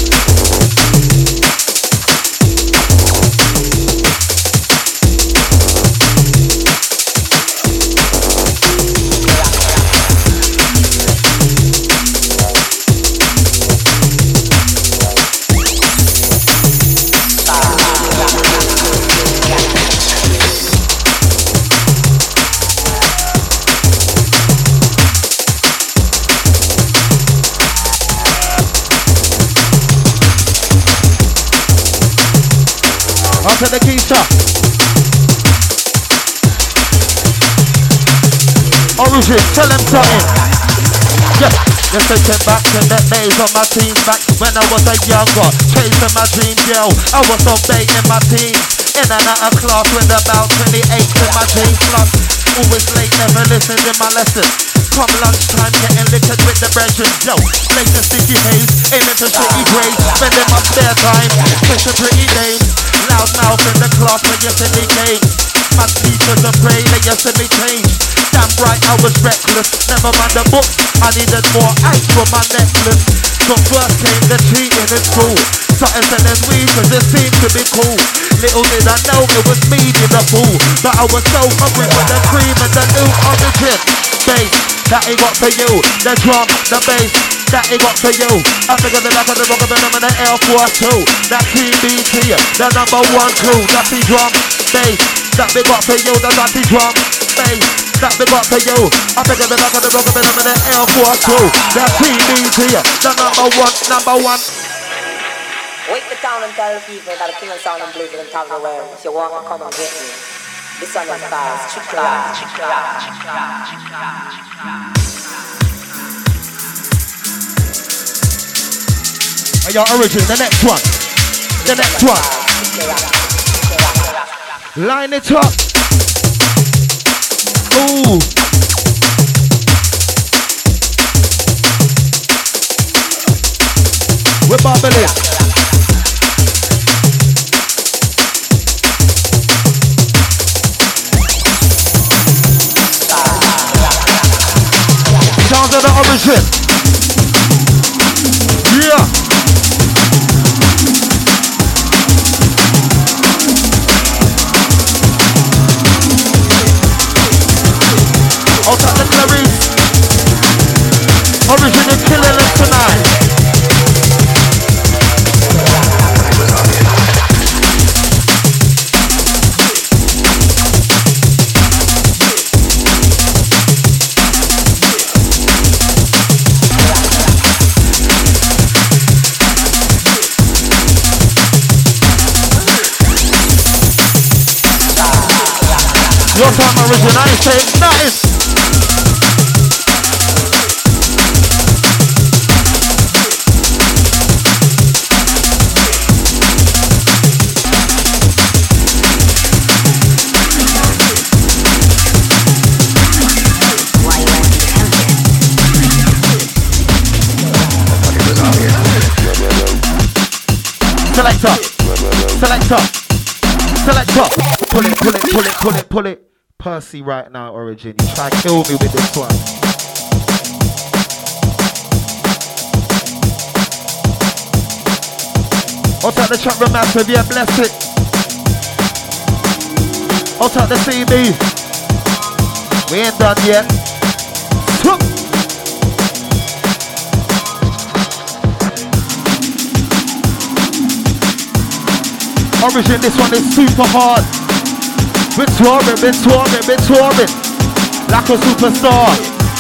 To the Keisha. Origin, tell them something. Yeah, just taking back to the days on my teens back when I was a younger, chasing my dream girl. I was so bait in my teens, in and out of class with about 28 in my jeans plus. Always late, never listened in my lessons. Come lunchtime, getting liquored with the brethren. Yo, blazing sticky haze, aiming for shitty grades, spending my spare time, pushing pretty names. Loud mouth in the class when you see me game. My teachers afraid that you see me change. Damn right I was reckless, never mind the books. I needed more ice for my necklace. So first came the cheating in school. Started selling weed cause it seemed to be cool. Little did I know it was me in the pool. But I was so hungry for the cream and the new origin. Bass, that he got for you. The drum, the bass, that he got for you. I figured the back of the rock of them in the Air Force 2. That TBT, the number one crew. That's the drum, bass, that we got for you. The dirty drum, bass, that we got for you. I figured the back of the rock of them in the Air Force 2. That TBT, the number one. Wake the town and tell the people that the king and sound and blues and tell the world. If you want to come and get me, this one is fast. Your origin, the next one. Line it up. Ooh. We're bubbling. Sounds of the origin. Yeah. Outside the Clarice. Origin is killing us tonight. Your time origin, I say nice. Selector. Pull it. Percy right now, origin. You try to kill me with this one. I'll take the chat room massive, yeah, bless it. I'll take the CB. We ain't done yet. Origin, this one is super hard. Been touring like a superstar.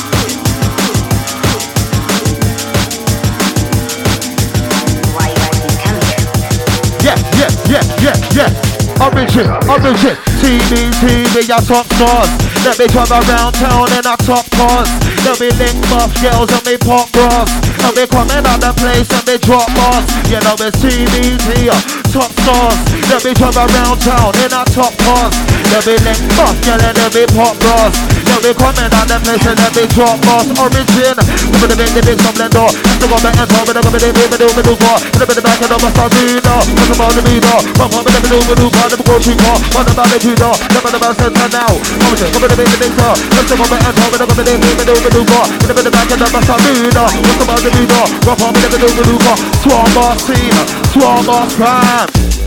Yeah. Origin. TV, your top stars. Let me come around town in a top cars. Let me link buff girls and me pop bras. And me coming out the place and me drop bars. You know it's TBT. top stars. Let me drive around town in a top cars. Let me link up, yeah, let me pop bras. Let me come in on the place and let me drop boss. Origin, with the big splendor. Have to go back and talk with the company, we do for. Let me the back and over Sabina. What's about the meter? From home, let me do for. Let me go to car. What about the Tudor? Let me the back center now. Come with the big car. Let's go back and talk with the company, we do for. Let me the back and over Sabina. What's about the meter? From home, let me do for. Swarm boss team, swarm boss crime.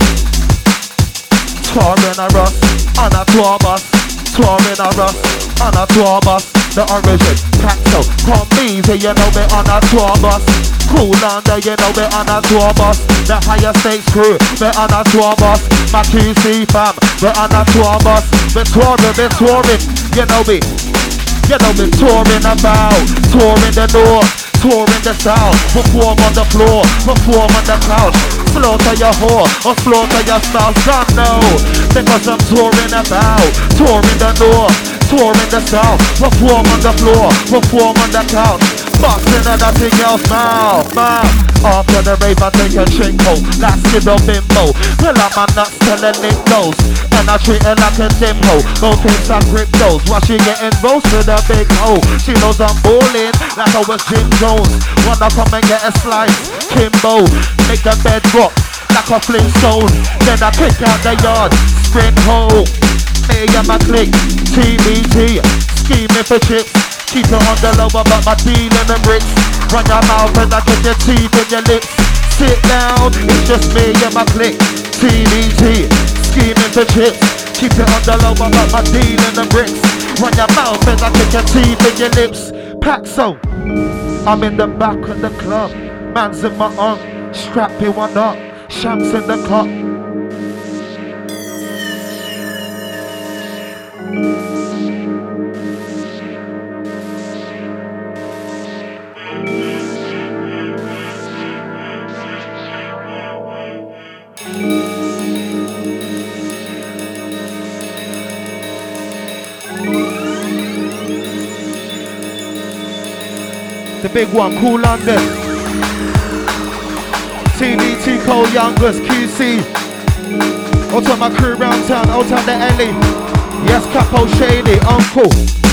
Swarming a rust, on a tour bus. Swarming a rust, on a tour bus. The origin, Paxo, come easy, you know me on a tour bus. Cool under, you know me on a tour bus. The higher stakes crew, we on a tour bus. My QC fam, we on a tour bus. We swarming, you know me. You know me touring about, touring the north, touring the south. Perform on the floor, perform on the couch. Slaughter your whore or slaughter your spouse. God no, because I'm touring about, touring the north, touring the south. Perform on the floor, perform on the couch. Boxing and nothing else now, man. After the rave I take a drink home. Last kid on bimbo. Well I'm a nuts telling it goes. And I treat her like a dimho. Go kiss and cryptos. While she getting roasted a big hoe. She knows I'm ballin' like I was Jim Jones. Wanna come and get a slice, Kimbo. Make the bed rock like a Flintstone. Then I kick out the yard, sprint home. Me and my clique, TBT. Scheming for chips. Keep it on the lower, but my deal in the bricks. Run your mouth and I get your teeth in your lips. Sit down, it's just me and my clique. TBT, scheming for chips. Keep it on the lower, but my deal in the bricks. Run your mouth and I get your teeth in your lips. Paxo, I'm in the back of the club. Man's in my arm, strap me one up. Shams in the cup. The big one, Cool London. TBT, Cole Youngers, QC. Out of my crew round town, out of the alley. Yes, Capo Shady, Uncle.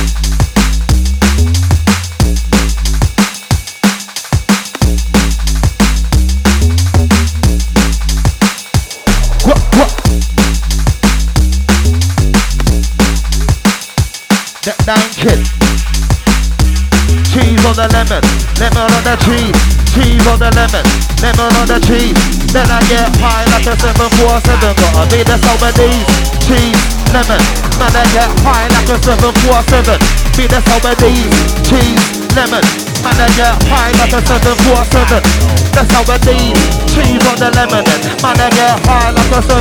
What? That down kid. Cheese on the lemon, lemon on the cheese. Cheese on the lemon, lemon on the cheese. Then I get high like a 747. Gotta be the sober D's. Cheese, lemon. Then I get high like a 747. Be the sober D's. Cheese, lemon. Man, I get high like a 747. The sober D's. Cheese on the lemon. Man, I get high like a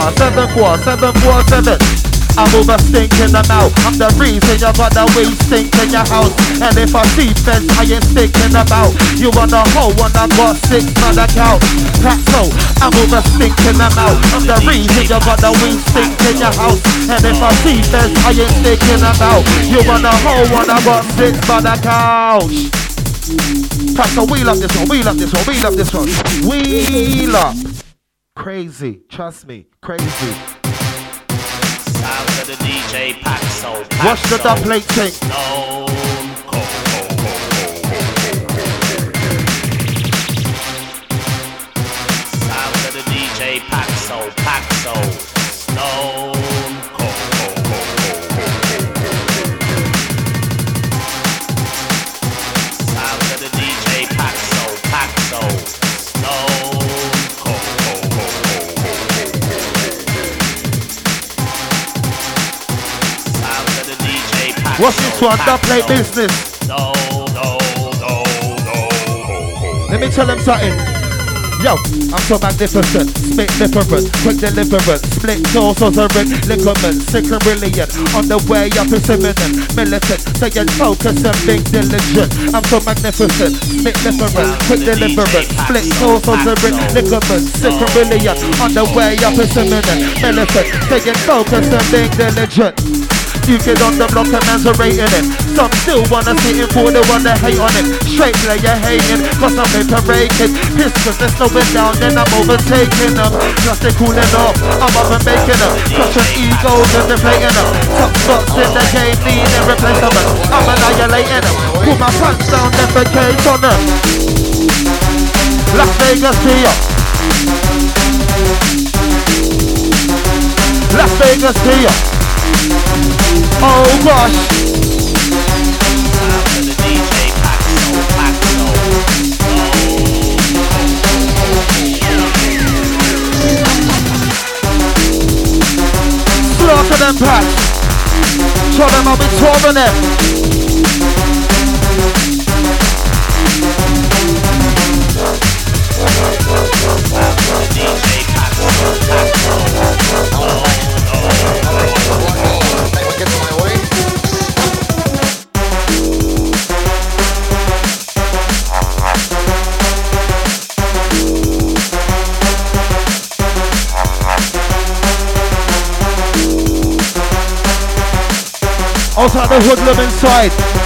747. I move a stink in the mouth. I'm the reason you got the weed stink in your house. And if I see fence, I ain't sticking about. You want a hoe when I got 6 on the couch. That's so, I move a stink in the mouth. I'm the reason you got the weed stink in your house. And if I see fence, I ain't sticking about. You want a hoe when I got 6 on the couch. So wheel up this one, wheel up this one, wheel up this one. Wheel up. Crazy, trust me, crazy. Sound to the DJ Paxo. Watch the dub plate thing. Sound to the DJ Paxo. Stone Cold. Sound to the DJ Paxo. Stone What's this one? Dub plate business. No. Let me tell them something. Yo, I'm so magnificent, spit different, quick deliverance, split torsos are in ligaments, sick and brilliant, on the way up is imminent, militant, staying focused and being diligent. I'm so magnificent, spit different, quick deliverance, split torsos are in ligaments, sick and brilliant, on the way up is imminent, militant, staying focused and being diligent. You get on the block and man's are rating it. Some still wanna sit in for the one that hate on it. Straight player hating, cause I'm paper raking. Pissed cause they're slowing down, then I'm overtaking them. Plus they're cooling off, I'm up and making them. Crushing egos and deflating them. Top spots in the game, needing replacement. I'm annihilating them. Put my pants down, defecate on them. Las Vegas here. Las Vegas here. Oh gosh. Slaughter them packs. Show them how we touring them. Outside the hoodlum inside.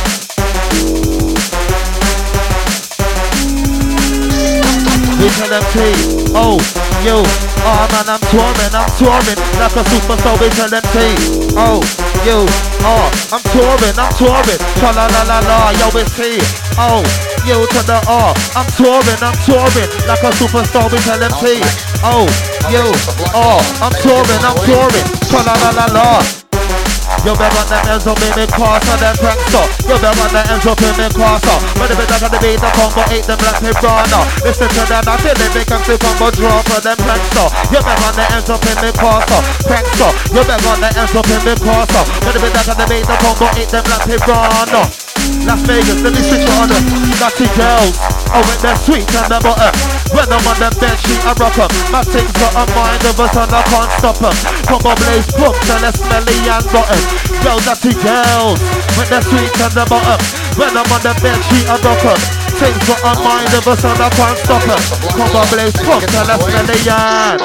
We tell them T, oh, you, oh man, I'm touring like a superstar. We tell them T, oh, you, oh, I'm touring, tra la la la la, yo it's T, oh, you to the R, I'm touring like a superstar. We tell them T, oh, you, oh, I'm touring, tra la la la la. You better run them ends up in me cross and them pranks up. You better run them ends up in me cross up. But if it's not gonna be the combo, eat them like piranha. Listen to them, I feel they make them see combo draw for them pranks up. You better run them ends up in me cross up. Pranks up. You better run them ends up in me cross up. But if it's not gonna be the combo, eat them like piranha. Las Vegas, let me switch it on them. Naughty girls, oh with their sweet and the butter. When I'm on the bed sheet I rock up. My things got a mind of us and I can't stop them. Combo blaze pumps and they're smelly and rotten. Girls, naughty girls, with their sweet and the butter. When I'm on the bed sheet I rock up. Things got a mind of us and I can't stop them. Combo blaze pumps and they're smelly and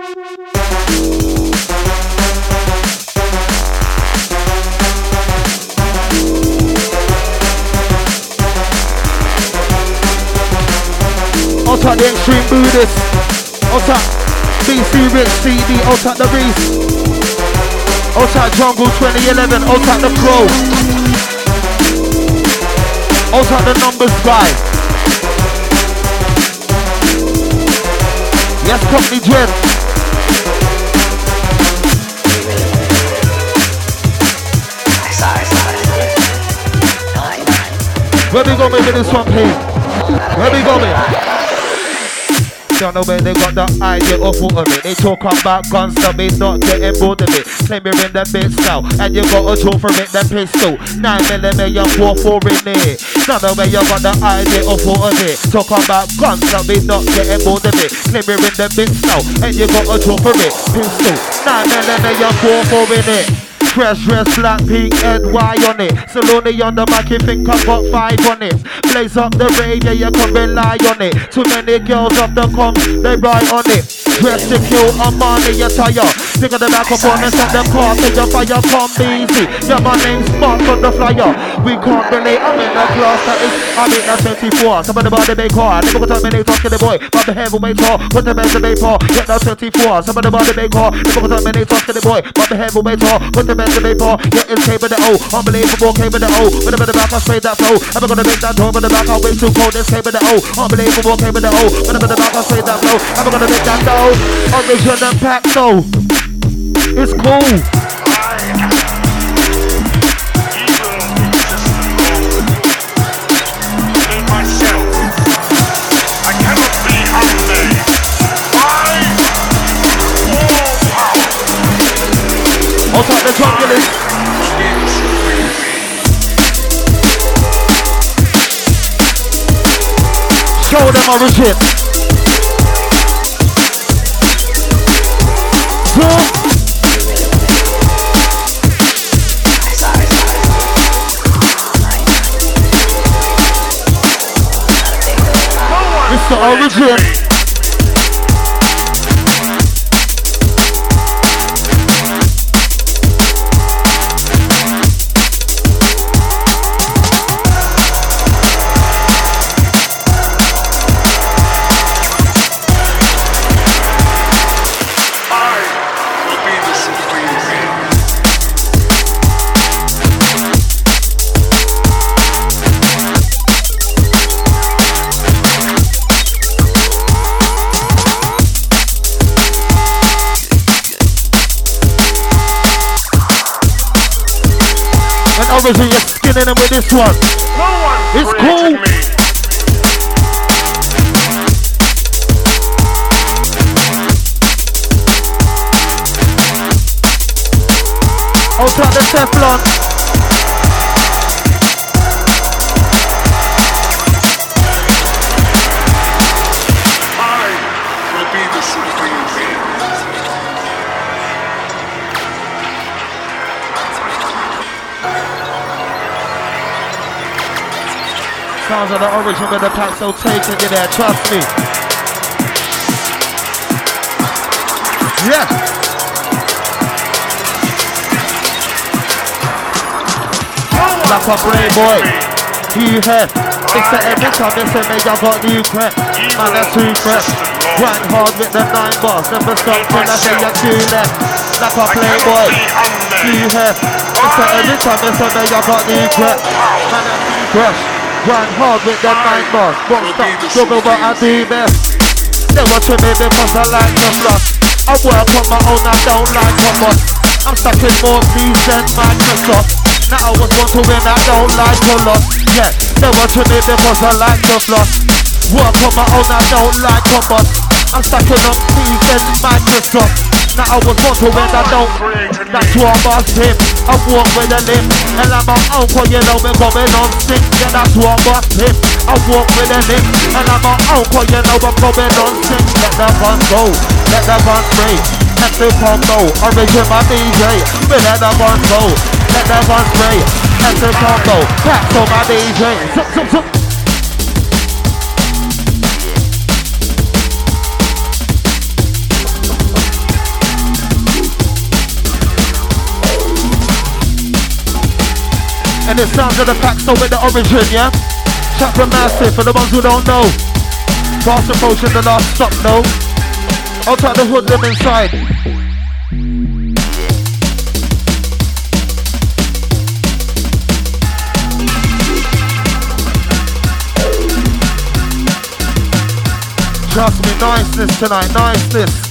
outside the extreme Buddhist, outside BC Rich CD, outside the Reese, outside Jungle 2011, outside the Crow, outside the Numbers Guy. Yes, Company Dread. Where we go with this one, please? Where we go with? Don't know where they got the idea of what of it. They talk about guns, so me not getting bored of it. Claim you're in the bit style, and you got a draw from it, then pistol 9mm, you 4-4 in it. Don't know where you got the idea of what of it. Talk about guns, so me not getting bored of it. Claim you're in the bit style, and you got a draw from it, pistol 9mm, you 4-4 in it. Fresh dress, black pink, head Y on it. Saloni on the mic, you think I got 5 on it. Blaze up the rave, yeah, you can rely on it. Too many girls off the comp, they ride on it. Dress to kill, I'm on your tire. Stick on the back up on and set them cars to your fire, come easy. Yeah, my name's Mark on the flyer. We can't relate, I'm in a class that is, I'm in a 24. Somebody body make car, never go tell me they talk to the boy. But the heavyweight car, put the best of the paper. Get now 24, somebody body make car, never go tell me they talk to the boy. But the heavyweight car, put the best of the paper. Yeah, it's K with the O, unbelievable K with the O. With the back, I spray that flow. I'm gonna make that door, with the back, I'll wait too cold. This K with the O, unbelievable K with the O. With the back, I'll spray that flow. I'm gonna make that dough. Original pack though. It's cool. Outside the junglist. Show them origin. Mr. Origin. Origin, you're skinning them with this one. No one It's created cool. me. Out at the Teflon. I will be the supreme being. Sounds of the Origin with the pack so taking you there, trust me. Yeah. Like a playboy, you head. It's the every time they say me, I got new crap. Man, that's too fresh. Grind hard with the 9 bars. Never stop till I say you're too left. Like a playboy, you head. It's the every time they say me, I got new crap. Man, that's too fresh. Grind hard with the 9 bars. Won't stop, struggle but I do best. They watching me because I like the floss. I work on my own, I don't like commas. I'm stuck in more C's than Microsoft. Now I was born to win, I don't like to loss. Yeah, they watching me because I like the floss. Work on my own, I don't like commas. I'm stuck in up C's than Microsoft. Now I was born to win, I don't. That's why I'm boss him. I walk with a limp, and I'm my uncle, you know me coming on sick. Yeah, that's why I'm boss him. I walk with a limp, and I'm my uncle, you know I'm coming on sick. Let the fun go, let the fun free. Let the fun go, Origin my DJ. We let the fun go, let the fun spray. Let the fun go, that's on my DJ. Zup, zup, zup. And it sounds of the pack so with the Origin, yeah? Chat from Massive for the ones who don't know. Fast approaching the last stop, no? I'll take the hood them inside. Trust me, niceness tonight, niceness.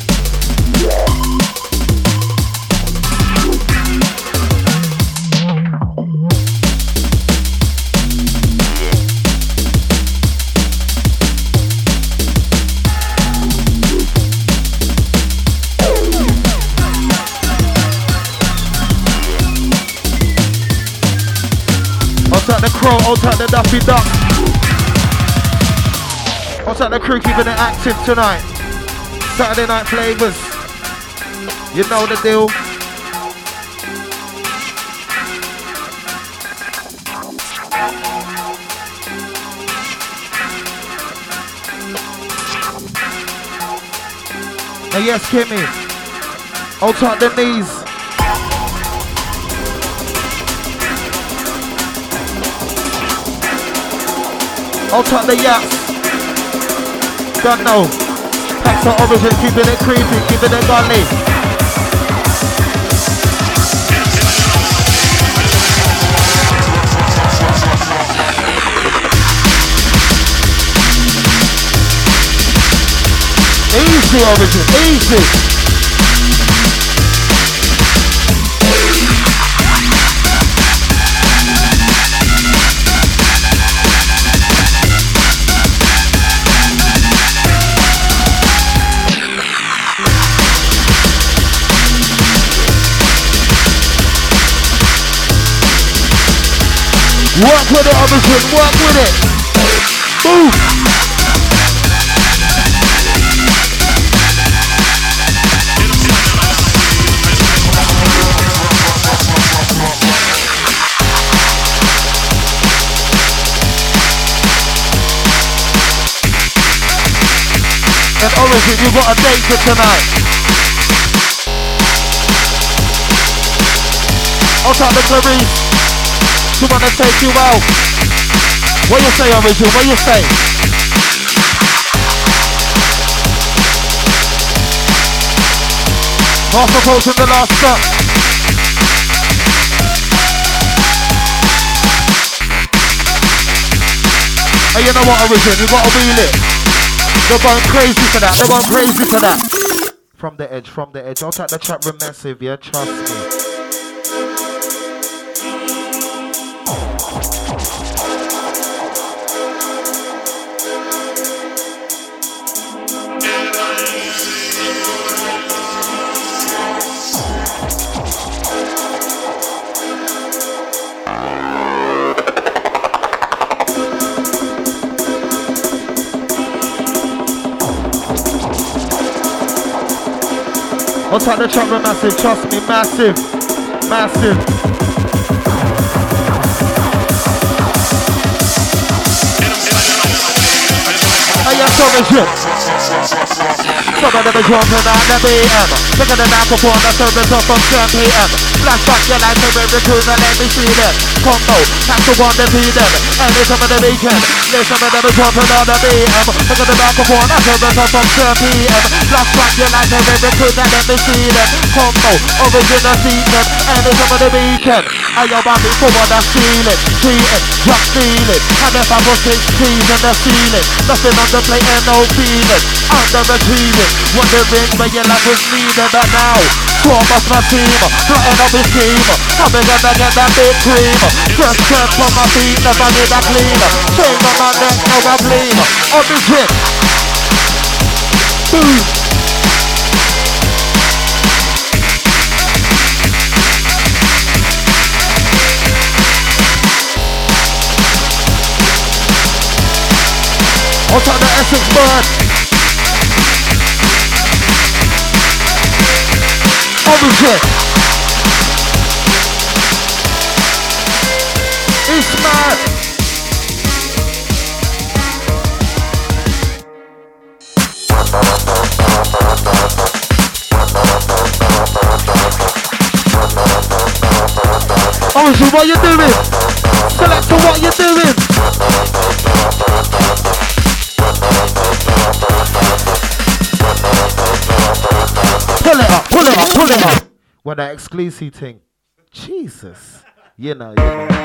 Out the crow, out at the Daffy Duck. Out at the crew keeping it active tonight. Saturday night flavors. You know the deal. And yes, Kimmy. Out at the knees. I'll top the yachts. Don't know. Packs of Origin, keeping it creepy, keeping it gully. Easy Origin, easy. Work with it, Origin, work with it. Move. And Origin, you've got a date for tonight. I'll take the Clarice. You wanna take you out? What you say, Origin? What you say? Half approaching the last stop. And you know what, Origin? You gotta wheel it. They're going crazy for that. They're going crazy for that. From the edge, from the edge. I'll take the chat room massive, yeah? Trust me. I'll take the chat room massive, trust me, massive. Massive. Hey, I'm sorry, shit. Some of them are jumping on the BM. Look at the microphone, the service up from 10 p.m. Flashback your life to every tune and let me see them. Combo, have to want to be them. And listen to the weekend. Listen to them are jumping on the BM. Look at the microphone, the service up from 10 p.m. Flashback your life to every tune and let me see them. Combo, original season. And listen to the weekend. I am back for what I'm feeling. Cheating, just feeling. And if I put 6 keys in the ceiling. Nothing on the plate and no feeling. Underachieving. Wondering where your life was needed, but now Thomas my team, flying up his team. I'm gonna get that big cream. Just turn from my feet, never need a clean. Chain on my neck, now I bleed. On the gym. Boom. What's on the Essex bird? Origin. It's mad. Origin, what you doing? Selector, what you doing? Pull it up, pull it up, pull it up. When that exclusive thing. Jesus. You know.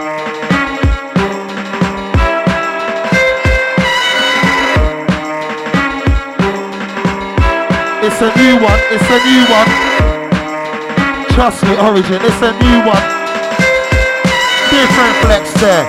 It's a new one, it's a new one. Trust me, Origin, it's a new one. Different flex there.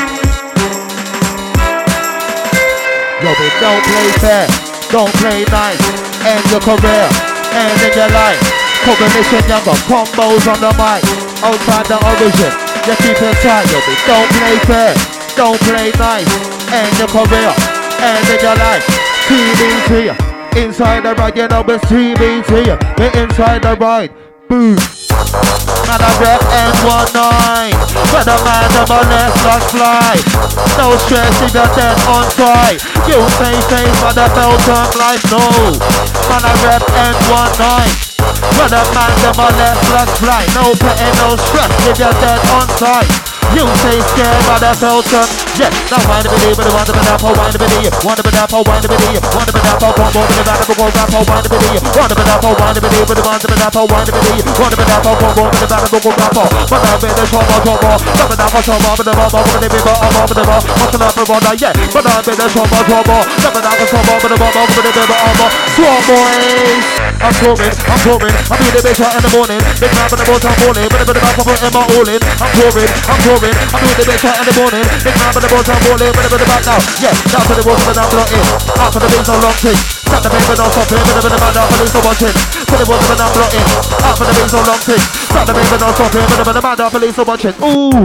Yo, babe, don't play fair, don't play nice. End your career, end in your life. Combination younger, combos on the mic. Outside the Origin, you keep it tight, yo, babe, don't play fair, don't play nice. End your career, end in your life. TV to you. Inside the ride, you know it's TV to you. We're inside the ride. Boom. Man, I rep N19. But the man of my left like fly. No stress if you're dead on side. You say face for the Belgium life, no. Man, I rep N19. But the man of my left like fly. No pain, no stress if you're dead on side. You say scared by the Belgium. Yeah, now wind the video, but I want to be that for wind the video. Want to be that for wind the video. Want to be that for combo, but I want to go rap for wind the video. Want to be that for wind the video, but I want to be that for wind the video. Want to be that for combo, but I want to go rap for. But I be the trouble. But I for trouble, but I want to be the trouble, but I want to be the yeah. But I be the trouble. But I for trouble, but I want to be the trouble. Swamp boys, I'm coming. I'm in the bitch in the morning. Big man in the boat, I'm falling. But I'm in my all in. I'm pouring. I'm doing the bitch in the morning. Big man in the boat, I'm falling. But I'm back now. Yeah, down to the water, but I'm blocking. Out for the beats, no long thing. Stop the paper, no stopping. But I'm man down, police are watching. To the water, but I'm blocking. Out for the beats, no long thing. Stop the paper, no stopping. But I'm man down, police are watching. Ooh.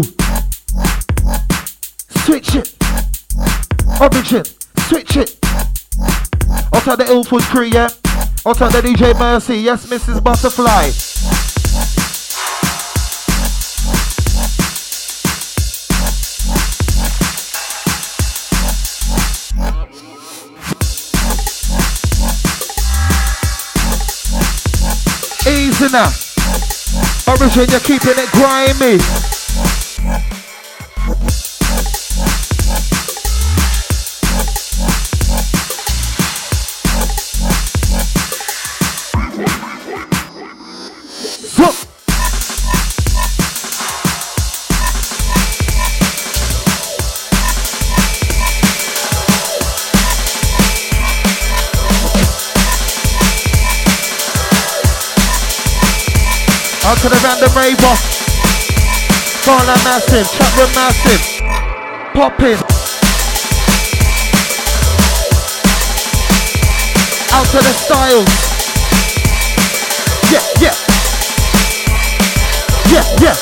Switch it. Origin. Switch it. I'll take the Ilford crew, yeah? I'll take the DJ Mercy. Yes, Mrs. Butterfly. Easy now. Origin, you're keeping it grimy. Out to the random raver. Gala massive, chat room massive. Popping. Out to the styles. Yeah, yeah. Yeah, yeah.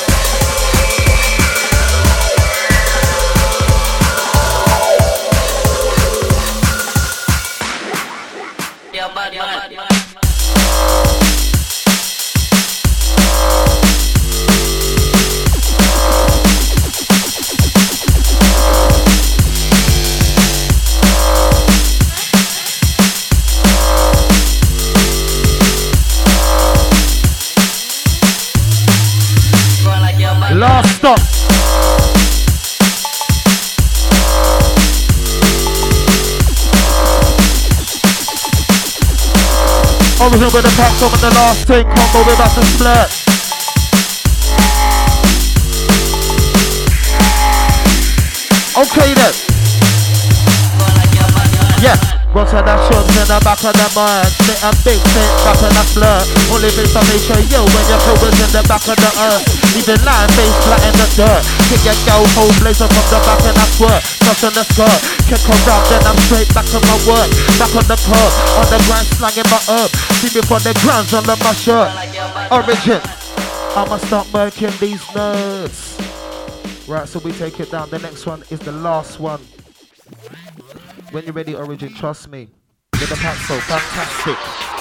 Original with the pack on the last thing, combo with us and flirt. Okay then. Yeah. Rocks on that shots in the back of the mind. Sit and big, sit back on the flirt. Only face I make sure you when your shoulders in the back of the earth. Even lying face flat in the dirt. Kick your girl whole blazer from the back and I squirt. Touch on the skirt. Kick her round then I'm straight back to my work. Back on the curb. On the ground slanging my herb. See me for the grounds under my shirt. Origin. I'ma start murking these nerds. Right, so we take it down. The next one is the last one. When you're ready, Origin, trust me. With the pack so fantastic.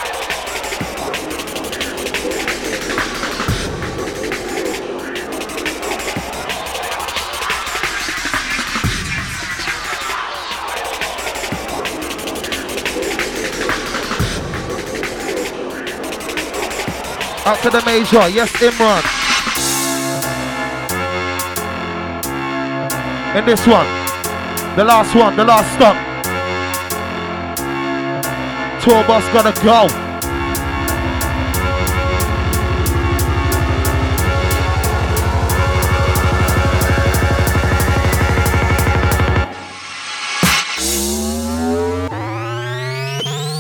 Out to the major, yes, Imran. And this one, the last one, the last stop. Tour bus gotta go.